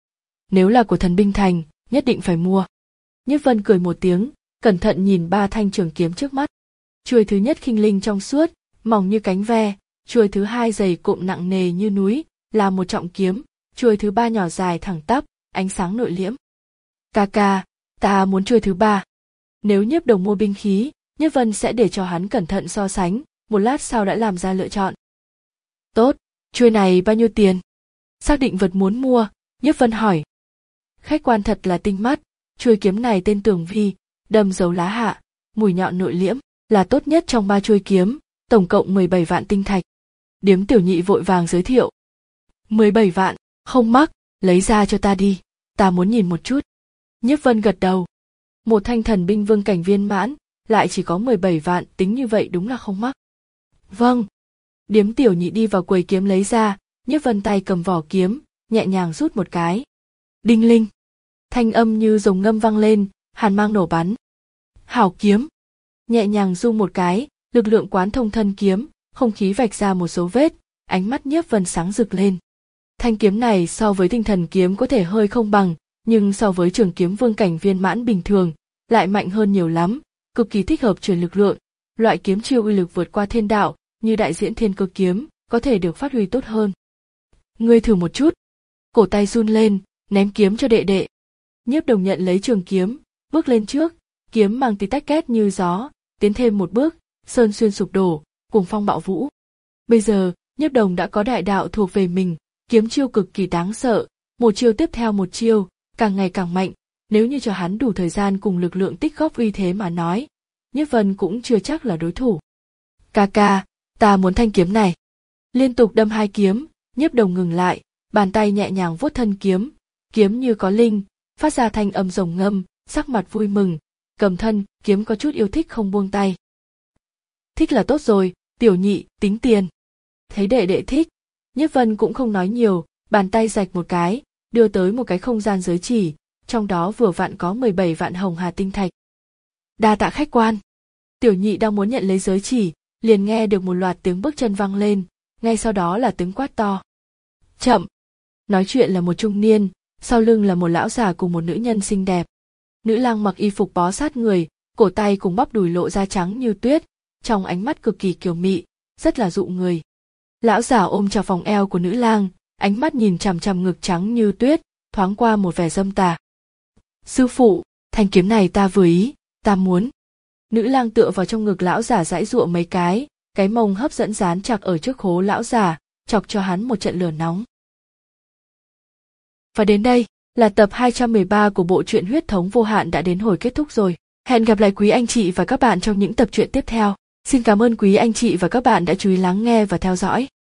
Nếu là của Thần Binh Thành, nhất định phải mua. Nhiếp Vân cười một tiếng, cẩn thận nhìn ba thanh trường kiếm trước mắt. Chuôi thứ nhất khinh linh trong suốt, mỏng như cánh ve, chuôi thứ hai dày cộm nặng nề như núi, là một trọng kiếm, chuôi thứ ba nhỏ dài thẳng tắp, ánh sáng nội liễm. Ca ca, ta muốn chuôi thứ ba. Nếu Nhiếp Đồng mua binh khí, Nhiếp Vân sẽ để cho hắn cẩn thận so sánh, một lát sau đã làm ra lựa chọn. Tốt, chuôi này bao nhiêu tiền? Xác định vật muốn mua, Nhiếp Vân hỏi. Khách quan thật là tinh mắt, chuôi kiếm này tên Tường Vi, đâm dấu lá hạ, mùi nhọn nội liễm, là tốt nhất trong ba chuôi kiếm, tổng cộng mười bảy vạn tinh thạch. Điếm Tiểu Nhị vội vàng giới thiệu. mười bảy vạn, không mắc, lấy ra cho ta đi, ta muốn nhìn một chút. Nhiếp Vân gật đầu. Một thanh thần binh vương cảnh viên mãn, lại chỉ có mười bảy vạn, tính như vậy đúng là không mắc. Vâng. Điếm Tiểu Nhị đi vào quầy kiếm lấy ra, Nhiếp Vân tay cầm vỏ kiếm, nhẹ nhàng rút một cái. Đinh linh. Thanh âm như rồng ngâm vang lên, hàn mang nổ bắn. Hảo kiếm. Nhẹ nhàng rung một cái, lực lượng quán thông thân kiếm, không khí vạch ra một số vết, ánh mắt Nhiếp Vân sáng rực lên. Thanh kiếm này so với tinh thần kiếm có thể hơi không bằng, nhưng so với trường kiếm vương cảnh viên mãn bình thường, lại mạnh hơn nhiều lắm, cực kỳ thích hợp truyền lực lượng. Loại kiếm chiêu uy lực vượt qua thiên đạo, như đại diễn thiên cơ kiếm, có thể được phát huy tốt hơn. Ngươi thử một chút. Cổ tay run lên, ném kiếm cho đệ đệ. Nhiếp Đồng nhận lấy trường kiếm, bước lên trước, kiếm mang tí tách két như gió, tiến thêm một bước, sơn xuyên sụp đổ, cùng phong bạo vũ. Bây giờ, Nhiếp Đồng đã có đại đạo thuộc về mình, kiếm chiêu cực kỳ đáng sợ, một chiêu tiếp theo một chiêu, càng ngày càng mạnh, nếu như cho hắn đủ thời gian cùng lực lượng tích góp uy thế mà nói, Nhiếp Vân cũng chưa chắc là đối thủ. Ca ca, ta muốn thanh kiếm này. Liên tục đâm hai kiếm, Nhiếp Đồng ngừng lại, bàn tay nhẹ nhàng vuốt thân kiếm, kiếm như có linh, phát ra thanh âm rồng ngâm, sắc mặt vui mừng, cầm thân, kiếm có chút yêu thích không buông tay. Thích là tốt rồi, Tiểu Nhị, tính tiền. Thấy đệ đệ thích, Nhiếp Vân cũng không nói nhiều, bàn tay rạch một cái, đưa tới một cái không gian giới chỉ, trong đó vừa vặn có mười bảy vạn hồng hà tinh thạch. Đa tạ khách quan. Tiểu Nhị đang muốn nhận lấy giới chỉ, liền nghe được một loạt tiếng bước chân vang lên, ngay sau đó là tiếng quát to. Chậm! Nói chuyện là một trung niên, sau lưng là một lão già cùng một nữ nhân xinh đẹp. Nữ lang mặc y phục bó sát người, cổ tay cùng bắp đùi lộ da trắng như tuyết, trong ánh mắt cực kỳ kiều mị, rất là dụ người. Lão già ôm chặt vòng eo của nữ lang, ánh mắt nhìn chằm chằm ngực trắng như tuyết, thoáng qua một vẻ dâm tà. Sư phụ, thanh kiếm này ta vừa ý, ta muốn. Nữ lang tựa vào trong ngực lão giả giãy giụa mấy cái, cái mông hấp dẫn dán chặt ở trước khố lão giả, chọc cho hắn một trận lửa nóng. Và đến đây là tập hai trăm mười ba của bộ truyện Huyết thống vô hạn đã đến hồi kết thúc rồi. Hẹn gặp lại quý anh chị và các bạn trong những tập truyện tiếp theo. Xin cảm ơn quý anh chị và các bạn đã chú ý lắng nghe và theo dõi.